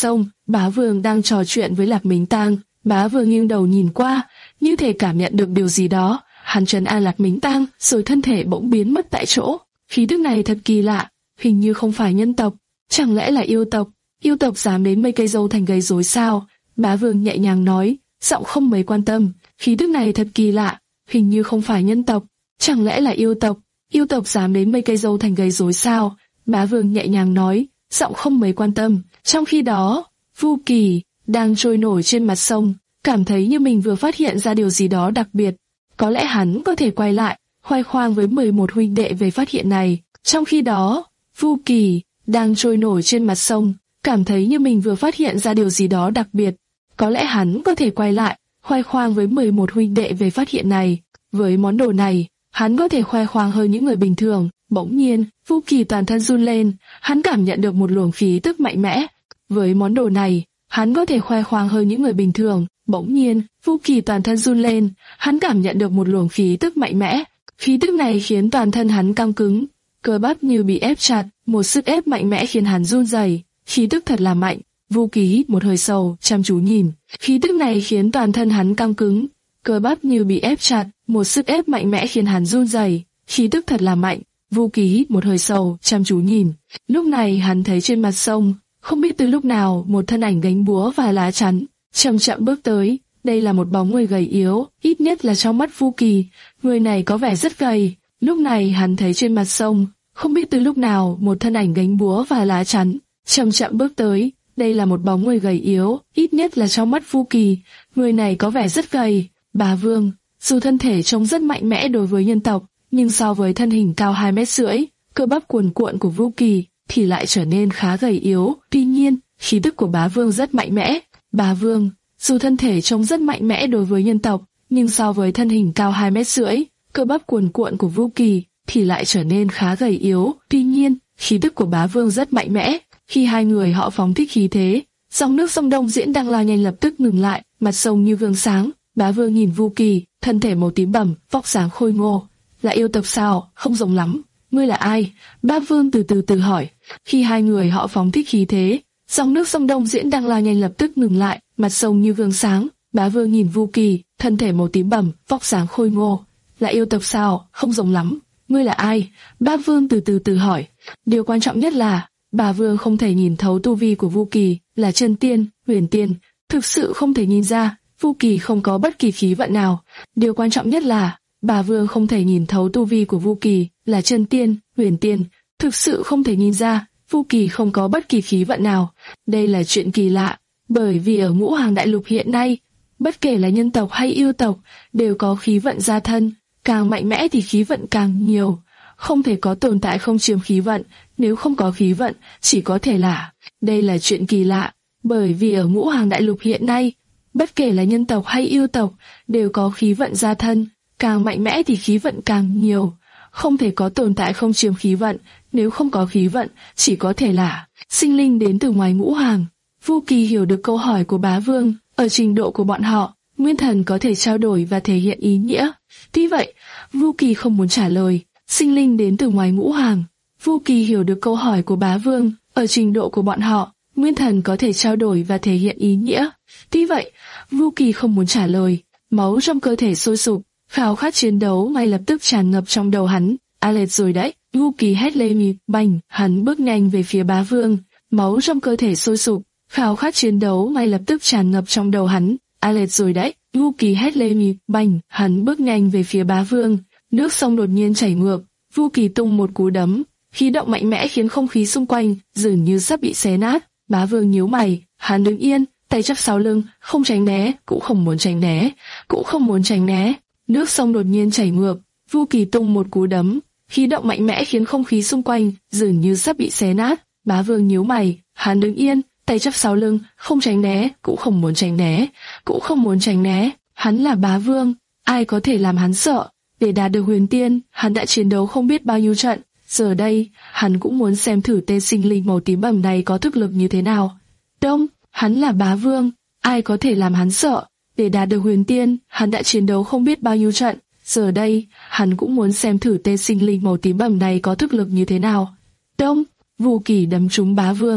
Bá Vương đang trò chuyện với Lạc Mính Tang. Bá Vương nghiêng đầu nhìn qua, như thể cảm nhận được điều gì đó. Hắn trấn an Lạc Mính Tang, rồi thân thể bỗng biến mất tại chỗ. Khí tức này thật kỳ lạ, hình như không phải nhân tộc, chẳng lẽ là yêu tộc? Yêu tộc dám đến mây cây dâu thành gây rối sao? Bá Vương nhẹ nhàng nói, giọng không mấy quan tâm. Khí tức này thật kỳ lạ, hình như không phải nhân tộc, chẳng lẽ là yêu tộc? Yêu tộc dám đến mây cây dâu thành gây rối sao? Bá Vương nhẹ nhàng nói, giọng không mấy quan tâm. Trong khi đó, Vu Kỳ đang trôi nổi trên mặt sông, cảm thấy như mình vừa phát hiện ra điều gì đó đặc biệt. Có lẽ hắn có thể quay lại, khoe khoang với mười một huynh đệ về phát hiện này. Trong khi đó, Vu Kỳ đang trôi nổi trên mặt sông, cảm thấy như mình vừa phát hiện ra điều gì đó đặc biệt. Có lẽ hắn có thể quay lại, khoe khoang với mười một huynh đệ về phát hiện này. Với món đồ này, hắn có thể khoe khoang hơn những người bình thường. Bỗng nhiên, Vu Kỳ toàn thân run lên, hắn cảm nhận được một luồng khí tức mạnh mẽ. Với món đồ này, hắn có thể khoe khoang hơn những người bình thường. Bỗng nhiên, Vu Kỳ toàn thân run lên, hắn cảm nhận được một luồng khí tức mạnh mẽ. Khí tức này khiến toàn thân hắn căng cứng, cơ bắp như bị ép chặt, một sức ép mạnh mẽ khiến hắn run rẩy. Khí tức thật là mạnh. Vu Kỳ hít một hơi sâu, chăm chú nhìn. Khí tức này khiến toàn thân hắn căng cứng, cơ bắp như bị ép chặt, một sức ép mạnh mẽ khiến hắn run rẩy. Khí tức thật là mạnh. Vu Kỳ hít một hơi sâu, chăm chú nhìn. Lúc này hắn thấy trên mặt sông, không biết từ lúc nào một thân ảnh gánh búa và lá chắn, chậm chậm bước tới. Đây là một bóng người gầy yếu, ít nhất là trong mắt Vu Kỳ, người này có vẻ rất gầy. Lúc này hắn thấy trên mặt sông, không biết từ lúc nào một thân ảnh gánh búa và lá chắn, chậm chậm bước tới. Đây là một bóng người gầy yếu, ít nhất là trong mắt Vu Kỳ, người này có vẻ rất gầy. Bá Vương, dù thân thể trông rất mạnh mẽ đối với nhân tộc, nhưng so với thân hình cao hai mét rưỡi, cơ bắp cuồn cuộn của Vu Kỳ thì lại trở nên khá gầy yếu. Tuy nhiên, khí tức của Bá Vương rất mạnh mẽ. Bá Vương, dù thân thể trông rất mạnh mẽ đối với nhân tộc, nhưng so với thân hình cao hai mét rưỡi, cơ bắp cuồn cuộn của Vu Kỳ thì lại trở nên khá gầy yếu. Tuy nhiên, khí tức của Bá Vương rất mạnh mẽ. Khi hai người họ phóng thích khí thế, dòng nước sông Đông Diễn đang lao nhanh lập tức ngừng lại, mặt sông như gương sáng. Bá Vương nhìn Vu Kỳ, thân thể màu tím bẩm, vóc dáng khôi ngô. Là yêu tộc sao? Không giống lắm. Ngươi là ai? Bá Vương từ từ từ hỏi. Khi hai người họ phóng thích khí thế, dòng nước sông Đông Diễn đang lao nhanh lập tức ngừng lại, mặt sông như gương sáng. Bá Vương nhìn Vu Kỳ, thân thể màu tím bẩm, vóc dáng khôi ngô. Là yêu tộc sao? Không giống lắm. Ngươi là ai? Bá Vương từ từ từ hỏi. Điều quan trọng nhất là Bá Vương không thể nhìn thấu tu vi của Vu Kỳ, là chân tiên, huyền tiên, thực sự không thể nhìn ra. Vu Kỳ không có bất kỳ khí vận nào. Điều quan trọng nhất là Bá Vương không thể nhìn thấu tu vi của Vu Kỳ, là chân tiên, huyền tiên, thực sự không thể nhìn ra. Vu Kỳ không có bất kỳ khí vận nào. Đây là chuyện kỳ lạ, bởi vì ở Ngũ Hoàng Đại Lục hiện nay, bất kể là nhân tộc hay yêu tộc, đều có khí vận gia thân, càng mạnh mẽ thì khí vận càng nhiều. Không thể có tồn tại không chiếm khí vận, nếu không có khí vận, chỉ có thể là. Đây là chuyện kỳ lạ, bởi vì ở Ngũ Hoàng Đại Lục hiện nay, bất kể là nhân tộc hay yêu tộc, đều có khí vận gia thân, càng mạnh mẽ thì khí vận càng nhiều. Không thể có tồn tại không chiếm khí vận, nếu không có khí vận, chỉ có thể là sinh linh đến từ ngoài Ngũ Hoàng. Vu Kỳ hiểu được câu hỏi của Bá Vương, ở trình độ của bọn họ, nguyên thần có thể trao đổi và thể hiện ý nghĩa. Tuy vậy, Vu Kỳ không muốn trả lời. Sinh linh đến từ ngoài Ngũ Hoàng. Vu Kỳ hiểu được câu hỏi của Bá Vương, ở trình độ của bọn họ, nguyên thần có thể trao đổi và thể hiện ý nghĩa. Tuy vậy, Vu Kỳ không muốn trả lời. Máu trong cơ thể sôi sục, khao khát chiến đấu ngay lập tức tràn ngập trong đầu hắn. A lệt rồi đấy, Vu Kỳ hét lên, bành, hắn bước nhanh về phía Bá Vương. Máu trong cơ thể sôi sục, khao khát chiến đấu ngay lập tức tràn ngập trong đầu hắn. A lệt rồi đấy, Vu Kỳ hét lên, bành, hắn bước nhanh về phía Bá Vương. Nước sông đột nhiên chảy ngược, Vu Kỳ tung một cú đấm, khí động mạnh mẽ khiến không khí xung quanh dường như sắp bị xé nát. Bá Vương nhíu mày, hắn đứng yên, tay chắp sau lưng, không tránh né, cũng không muốn tránh né, cũng không muốn tránh né. Nước sông đột nhiên chảy ngược, Vu Kỳ tung một cú đấm, khí động mạnh mẽ khiến không khí xung quanh dường như sắp bị xé nát. Bá Vương nhíu mày, hắn đứng yên, tay chắp sau lưng, không tránh né, cũng không muốn tránh né, cũng không muốn tránh né. Hắn là Bá Vương, ai có thể làm hắn sợ? Để đạt được huyền tiên, hắn đã chiến đấu không biết bao nhiêu trận. Giờ đây, hắn cũng muốn xem thử tên sinh linh màu tím bẩm này có thực lực như thế nào. Đông, hắn là Bá Vương, ai có thể làm hắn sợ? Để đạt được huyền tiên, hắn đã chiến đấu không biết bao nhiêu trận. Giờ đây, hắn cũng muốn xem thử tên sinh linh màu tím bẩm này có thực lực như thế nào. Đông, Vu Kỳ đấm trúng Bá Vương.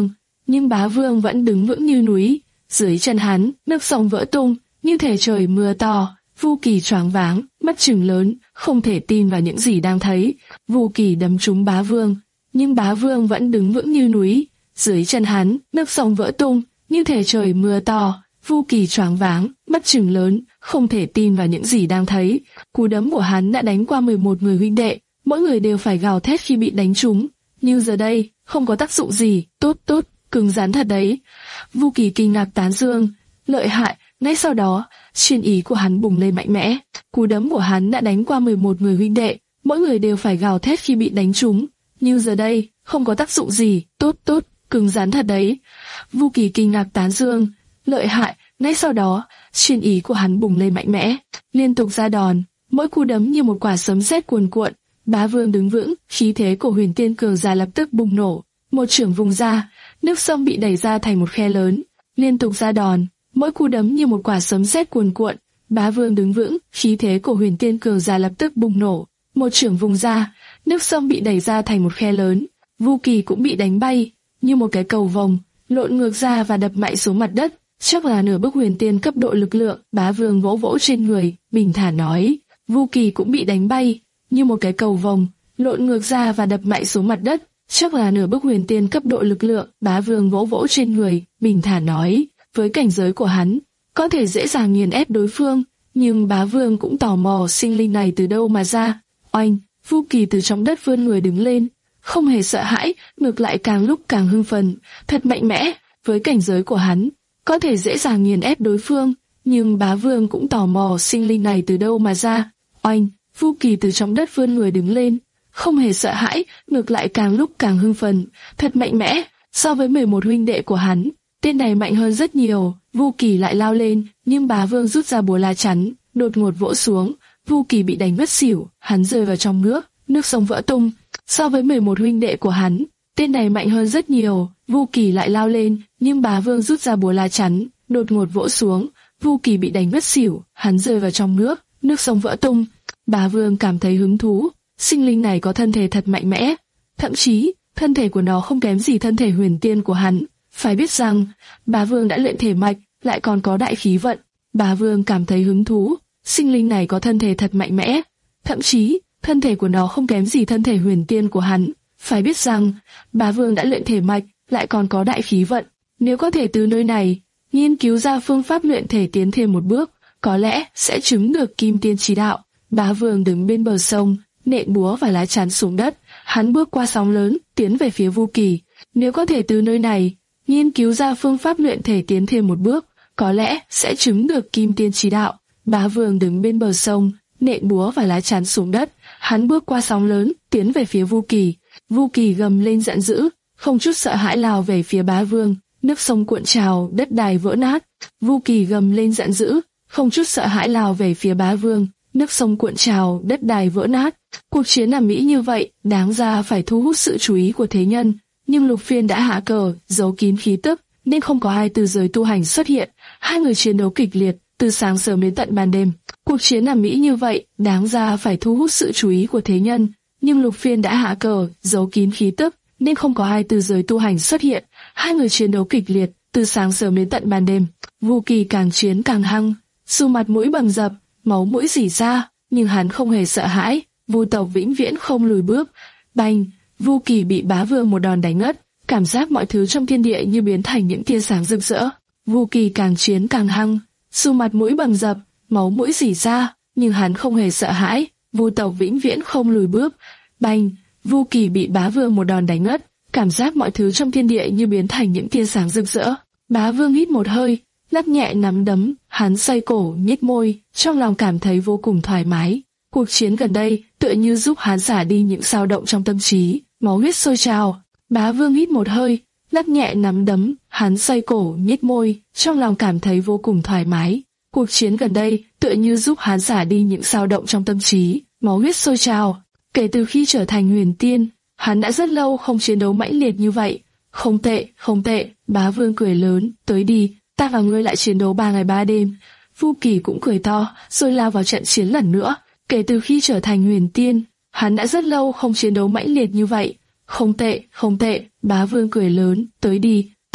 nhưng bá vương vẫn đứng vững như núi. Dưới chân hắn, nước sông vỡ tung, như thể trời mưa to. Vu Kỳ choáng váng, mắt trừng lớn, không thể tin vào những gì đang thấy. Vu Kỳ đấm trúng bá vương, nhưng bá vương vẫn đứng vững như núi. Dưới chân hắn, nước sông vỡ tung, như thể trời mưa to. Vu Kỳ choáng váng, mắt trừng lớn, không thể tin vào những gì đang thấy. Cú đấm của hắn đã đánh qua mười một người huynh đệ, mỗi người đều phải gào thét khi bị đánh trúng. Nhưng giờ đây, không có tác dụng gì. Tốt tốt, cứng rắn thật đấy. Vu Kỳ kinh ngạc tán dương, lợi hại. Ngay sau đó, chiến ý của hắn bùng lên mạnh mẽ. Cú đấm của hắn đã đánh qua mười một người huynh đệ, mỗi người đều phải gào thét khi bị đánh trúng. Nhưng giờ đây, không có tác dụng gì. Tốt tốt, cứng rắn thật đấy. Vu Kỳ kinh ngạc tán dương, lợi hại. Ngay sau đó, chiến ý của hắn bùng lên mạnh mẽ, liên tục ra đòn, mỗi cú đấm như một quả sấm sét cuồn cuộn. Bá vương đứng vững, khí thế của Huyền Tiên cường giả lập tức bùng nổ. Một chưởng vùng ra, nước sông bị đẩy ra thành một khe lớn. Liên tục ra đòn, mỗi cú đấm như một quả sấm sét cuồn cuộn. Bá vương đứng vững, khí thế của Huyền Tiên cường giả lập tức bùng nổ. Một chưởng vùng ra, nước sông bị đẩy ra thành một khe lớn. Vu Kỳ cũng bị đánh bay, như một cái cầu vồng, lộn ngược ra và đập mạnh xuống mặt đất. Chắc là nửa bước huyền tiên cấp độ lực lượng. Bá vương vỗ vỗ trên người, bình thản nói. Vu Kỳ cũng bị đánh bay, như một cái cầu vồng, lộn ngược ra và đập mạnh xuống mặt đất. Chắc là nửa bước huyền tiên cấp độ lực lượng. Bá vương vỗ vỗ trên người, bình thản nói. Với cảnh giới của hắn, có thể dễ dàng nghiền ép đối phương, nhưng bá vương cũng tò mò sinh linh này từ đâu mà ra. Oanh, Vu Kỳ từ trong đất vươn người đứng lên, không hề sợ hãi, ngược lại càng lúc càng hưng phấn, thật mạnh mẽ. Với cảnh giới của hắn, có thể dễ dàng nghiền ép đối phương, nhưng bá vương cũng tò mò sinh linh này từ đâu mà ra. Oanh, Vu Kỳ từ trong đất vươn người đứng lên, không hề sợ hãi, ngược lại càng lúc càng hưng phấn, thật mạnh mẽ. So với mười một huynh đệ của hắn, tên này mạnh hơn rất nhiều. Vu Kỳ lại lao lên, nhưng bá vương rút ra búa la chắn, đột ngột vỗ xuống. Vu Kỳ bị đánh ngất xỉu, hắn rơi vào trong nước, nước sông vỡ tung. So với mười một huynh đệ của hắn, tên này mạnh hơn rất nhiều. Vu Kỳ lại lao lên, nhưng bá vương rút ra búa la chắn, đột ngột vỗ xuống. Vu Kỳ bị đánh ngất xỉu, hắn rơi vào trong nước, nước sông vỡ tung. Bá vương cảm thấy hứng thú, sinh linh này có thân thể thật mạnh mẽ, thậm chí thân thể của nó không kém gì thân thể huyền tiên của hắn. Phải biết rằng, bá vương đã luyện thể mạch, lại còn có đại khí vận. Bá vương cảm thấy hứng thú, sinh linh này có thân thể thật mạnh mẽ, thậm chí thân thể của nó không kém gì thân thể huyền tiên của hắn. Phải biết rằng, bá vương đã luyện thể mạch, lại còn có đại khí vận. Nếu có thể từ nơi này nghiên cứu ra phương pháp luyện thể tiến thêm một bước, có lẽ sẽ chứng được kim tiên chỉ đạo. Bá vương đứng bên bờ sông, nện búa và lá chắn xuống đất. Hắn bước qua sóng lớn, tiến về phía Vu Kỳ. Nếu có thể từ nơi này nghiên cứu ra phương pháp luyện thể tiến thêm một bước, có lẽ sẽ chứng được kim tiên chỉ đạo. Bá vương đứng bên bờ sông, nện búa và lá chắn xuống đất. Hắn bước qua sóng lớn, tiến về phía Vu Kỳ. Vu Kỳ gầm lên giận dữ, không chút sợ hãi lao về phía bá vương. Nước sông cuộn trào, đất đai vỡ nát. Vu Kỳ gầm lên giận dữ, không chút sợ hãi lao về phía bá vương. Nước sông cuộn trào, đất đai vỡ nát. Cuộc chiến ầm ĩ như vậy, đáng ra phải thu hút sự chú ý của thế nhân. Nhưng Lục Phiên đã hạ cờ, giấu kín khí tức, nên không có ai từ giới tu hành xuất hiện. Hai người chiến đấu kịch liệt, từ sáng sớm đến tận ban đêm. Cuộc chiến ầm ĩ như vậy, đáng ra phải thu hút sự chú ý của thế nhân. Nhưng Lục Phiên đã hạ cờ, giấu kín khí tức, nên không có ai từ giới tu hành xuất hiện. Hai người chiến đấu kịch liệt, từ sáng sớm đến tận ban đêm. Vu Kỳ càng chiến càng hăng, dù mặt mũi bầm dập, máu mũi rỉ ra, nhưng hắn không hề sợ hãi. Vu tộc vĩnh viễn không lùi bước. Bành, Vu Kỳ bị bá vương một đòn đánh ngất, cảm giác mọi thứ trong thiên địa như biến thành những tia sáng rực rỡ. Vu Kỳ càng chiến càng hăng, dù mặt mũi bầm dập, máu mũi rỉ ra, nhưng hắn không hề sợ hãi. Vu tộc vĩnh viễn không lùi bước. Bành, Vu Kỳ bị bá vương một đòn đánh ngất, cảm giác mọi thứ trong thiên địa như biến thành những tia sáng rực rỡ. Bá vương hít một hơi, lắc nhẹ nắm đấm, hắn xoay cổ, nhếch môi, trong lòng cảm thấy vô cùng thoải mái. Cuộc chiến gần đây tựa như giúp hắn xả đi những dao động trong tâm trí, máu huyết sôi trào. Bá vương hít một hơi, lắc nhẹ nắm đấm, hắn xoay cổ, nhếch môi, trong lòng cảm thấy vô cùng thoải mái. Cuộc chiến gần đây tựa như giúp hắn xả đi những dao động trong tâm trí, máu huyết sôi trào. Kể từ khi trở thành huyền tiên, hắn đã rất lâu không chiến đấu mãnh liệt như vậy. Không tệ, không tệ, bá vương cười lớn, tới đi, ta và ngươi lại chiến đấu ba ngày ba đêm. Vu Kỳ cũng cười to, rồi lao vào trận chiến lần nữa. Kể từ khi trở thành huyền tiên, hắn đã rất lâu không chiến đấu mãnh liệt như vậy. Không tệ, không tệ, bá vương cười lớn, tới đi,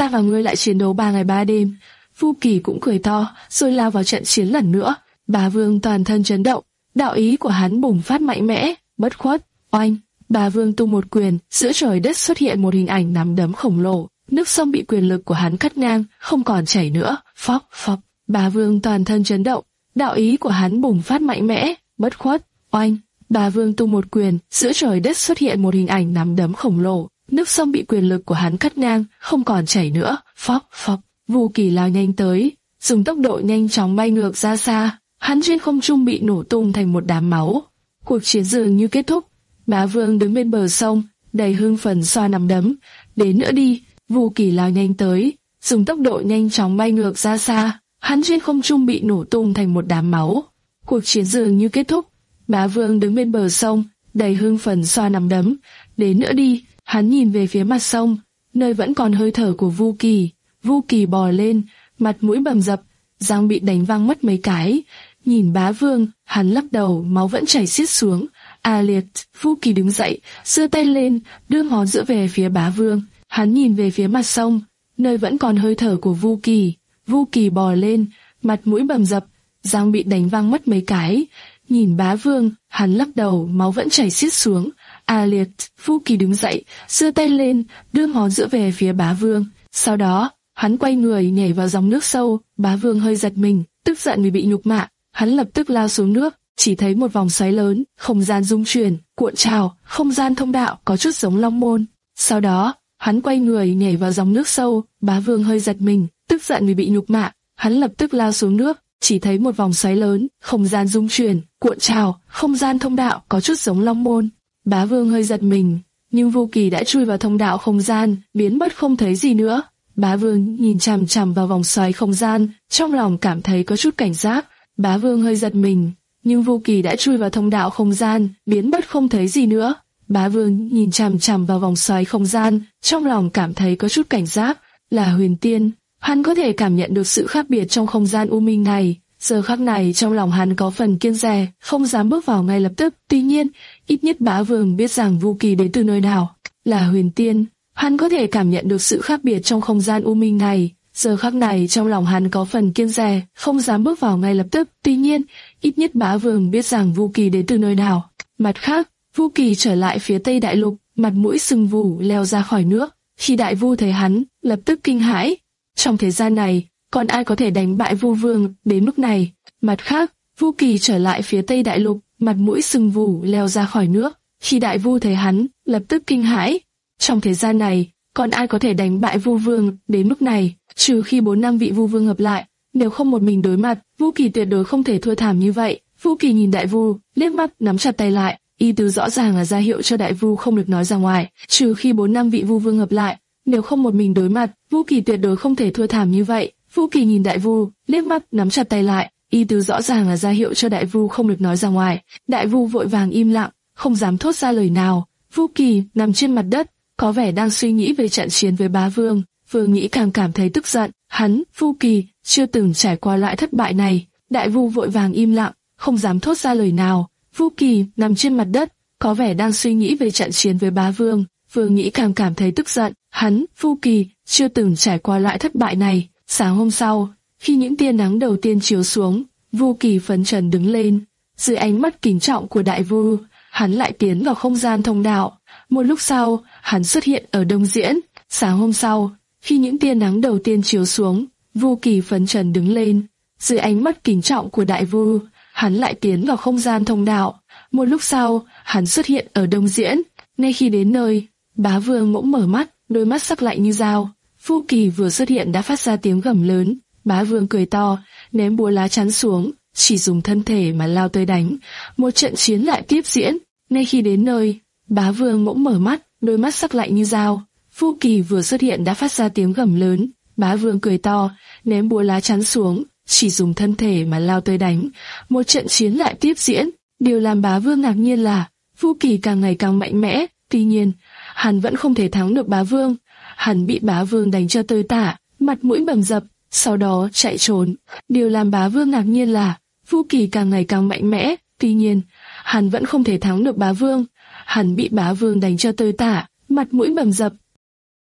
ta và ngươi lại chiến đấu ba ngày ba đêm. Vu Kỳ cũng cười to, rồi lao vào trận chiến lần nữa. Bá Vương toàn thân chấn động, đạo ý của hắn bùng phát mạnh mẽ, bất khuất. Oanh! Bá Vương tung một quyền, giữa trời đất xuất hiện một hình ảnh nắm đấm khổng lồ. Nước sông bị quyền lực của hắn cắt ngang, không còn chảy nữa. Phốc phốc! Bá Vương toàn thân chấn động, đạo ý của hắn bùng phát mạnh mẽ, bất khuất. Oanh! Bá Vương tung một quyền, giữa trời đất xuất hiện một hình ảnh nắm đấm khổng lồ. Nước sông bị quyền lực của hắn cắt ngang, không còn chảy nữa. Phốc phốc! Vu Kỳ lao nhanh tới, dùng tốc độ nhanh chóng bay ngược ra xa. Hắn trên không trung bị nổ tung thành một đám máu. Cuộc chiến dường như kết thúc. Bá Vương đứng bên bờ sông, đầy hưng phấn xoa nắm đấm. Đến nữa đi! Vu Kỳ lao nhanh tới, dùng tốc độ nhanh chóng bay ngược ra xa. Hắn trên không trung bị nổ tung thành một đám máu. Cuộc chiến dường như kết thúc. Bá Vương đứng bên bờ sông, đầy hưng phấn xoa nắm đấm. Đến nữa đi! Hắn nhìn về phía mặt sông, nơi vẫn còn hơi thở của Vu Kỳ. Vu Kỳ bò lên, mặt mũi bầm dập, răng bị đánh văng mất mấy cái. Nhìn Bá Vương, hắn lắc đầu, máu vẫn chảy xiết xuống. A liệt! Vu Kỳ đứng dậy, giơ tay lên, đưa ngón giữa về phía Bá Vương. Hắn nhìn về phía mặt sông, nơi vẫn còn hơi thở của Vu Kỳ. Vu Kỳ bò lên, mặt mũi bầm dập, răng bị đánh văng mất mấy cái. Nhìn Bá Vương, hắn lắc đầu, máu vẫn chảy xiết xuống. A liệt! Vu Kỳ đứng dậy, giơ tay lên, đưa ngón giữa về phía Bá Vương. Sau đó, hắn quay người nhảy vào dòng nước sâu. Bá Vương hơi giật mình, tức giận vì bị nhục mạ. Hắn lập tức lao xuống nước, chỉ thấy một vòng xoáy lớn, không gian rung chuyển, cuộn trào, không gian thông đạo có chút giống Long Môn. Sau đó, hắn quay người nhảy vào dòng nước sâu. Bá Vương hơi giật mình, tức giận vì bị nhục mạ. Hắn lập tức lao xuống nước, chỉ thấy một vòng xoáy lớn, không gian rung chuyển, cuộn trào, không gian thông đạo có chút giống Long Môn. Bá Vương hơi giật mình, nhưng Vu Kỳ đã chui vào thông đạo không gian, biến mất không thấy gì nữa. Bá Vương nhìn chằm chằm vào vòng xoáy không gian, trong lòng cảm thấy có chút cảnh giác. Bá Vương hơi giật mình, nhưng Vu Kỳ đã chui vào thông đạo không gian, biến mất không thấy gì nữa. Bá Vương nhìn chằm chằm vào vòng xoáy không gian, trong lòng cảm thấy có chút cảnh giác. Là Huyền Tiên, hắn có thể cảm nhận được sự khác biệt trong không gian u minh này. Giờ khắc này trong lòng hắn có phần kiêng dè, không dám bước vào ngay lập tức. Tuy nhiên, ít nhất Bá Vương biết rằng Vu Kỳ đến từ nơi nào. Là Huyền Tiên, hắn có thể cảm nhận được sự khác biệt trong không gian u minh này. Giờ khắc này trong lòng hắn có phần kiêng dè, không dám bước vào ngay lập tức. Tuy nhiên, ít nhất Bá Vương biết rằng Vu Kỳ đến từ nơi nào. Mặt khác, Vu Kỳ trở lại phía Tây Đại Lục, mặt mũi sưng vù leo ra khỏi nước. Khi Đại Vu thấy hắn, lập tức kinh hãi. Trong thế gian này, còn ai có thể đánh bại Vu Vương đến lúc này? Mặt khác, Vu Kỳ trở lại phía Tây Đại Lục, mặt mũi sưng vù leo ra khỏi nước. Khi Đại Vu thấy hắn, lập tức kinh hãi. Trong thế gian này, còn ai có thể đánh bại Vu Vương đến lúc này? Trừ khi bốn năm vị Vu Vương hợp lại, nếu không một mình đối mặt, Vu Kỳ tuyệt đối không thể thua thảm như vậy. Vu Kỳ nhìn Đại Vu, liếc mắt nắm chặt tay lại, ý tứ rõ ràng là ra hiệu cho Đại Vu không được nói ra ngoài. Trừ khi bốn năm vị Vu Vương hợp lại, nếu không một mình đối mặt, Vu Kỳ tuyệt đối không thể thua thảm như vậy. Vu Kỳ nhìn Đại Vu, liếc mắt nắm chặt tay lại, ý tứ rõ ràng là ra hiệu cho Đại Vu không được nói ra ngoài. Đại Vu vội vàng im lặng, không dám thốt ra lời nào. Vu Kỳ nằm trên mặt đất, có vẻ đang suy nghĩ về trận chiến với Bá Vương. Vừa nghĩ càng cảm thấy tức giận. Hắn, Vu Kỳ, chưa từng trải qua loại thất bại này. Đại Vu vội vàng im lặng, không dám thốt ra lời nào. Vu Kỳ nằm trên mặt đất, có vẻ đang suy nghĩ về trận chiến với Bá Vương. Vừa nghĩ càng cảm thấy tức giận. Hắn, Vu Kỳ, chưa từng trải qua loại thất bại này. Sáng hôm sau, khi những tia nắng đầu tiên chiếu xuống, Vu Kỳ phấn chấn đứng lên. Dưới ánh mắt kính trọng của Đại Vu, hắn lại tiến vào không gian thông đạo. Một lúc sau, hắn xuất hiện ở Đông Diễn. Sáng hôm sau, khi những tia nắng đầu tiên chiếu xuống, Vu Kỳ phấn chấn đứng lên. Dưới ánh mắt kính trọng của Đại Vu, hắn lại tiến vào không gian thông đạo. Một lúc sau, hắn xuất hiện ở Đông Diễn. Ngay khi đến nơi, Bá Vương bỗng mở mắt, đôi mắt sắc lạnh như dao. Vu Kỳ vừa xuất hiện đã phát ra tiếng gầm lớn. Bá Vương cười to, ném búa lá chắn xuống, chỉ dùng thân thể mà lao tới đánh. Một trận chiến lại tiếp diễn. Ngay khi đến nơi, Bá Vương bỗng mở mắt, đôi mắt sắc lạnh như dao. Vu Kỳ vừa xuất hiện đã phát ra tiếng gầm lớn. Bá Vương cười to, ném búa lá chắn xuống, chỉ dùng thân thể mà lao tới đánh. Một trận chiến lại tiếp diễn. Điều làm Bá Vương ngạc nhiên là Vu Kỳ càng ngày càng mạnh mẽ. Tuy nhiên, hắn vẫn không thể thắng được Bá Vương. Hắn bị Bá Vương đánh cho tơi tả, mặt mũi bầm dập, sau đó chạy trốn. Điều làm Bá Vương ngạc nhiên là Vu Kỳ càng ngày càng mạnh mẽ. Tuy nhiên, hắn vẫn không thể thắng được Bá Vương. Hắn bị Bá Vương đánh cho tơi tả, mặt mũi bầm dập,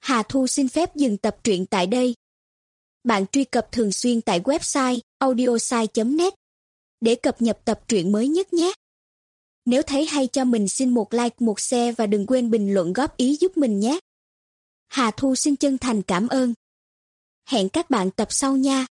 Hà Thu xin phép dừng tập truyện tại đây. Bạn truy cập thường xuyên tại website audiosai chấm net để cập nhật tập truyện mới nhất nhé. Nếu thấy hay cho mình xin một like, một share và đừng quên bình luận góp ý giúp mình nhé. Hà Thu xin chân thành cảm ơn. Hẹn các bạn tập sau nha.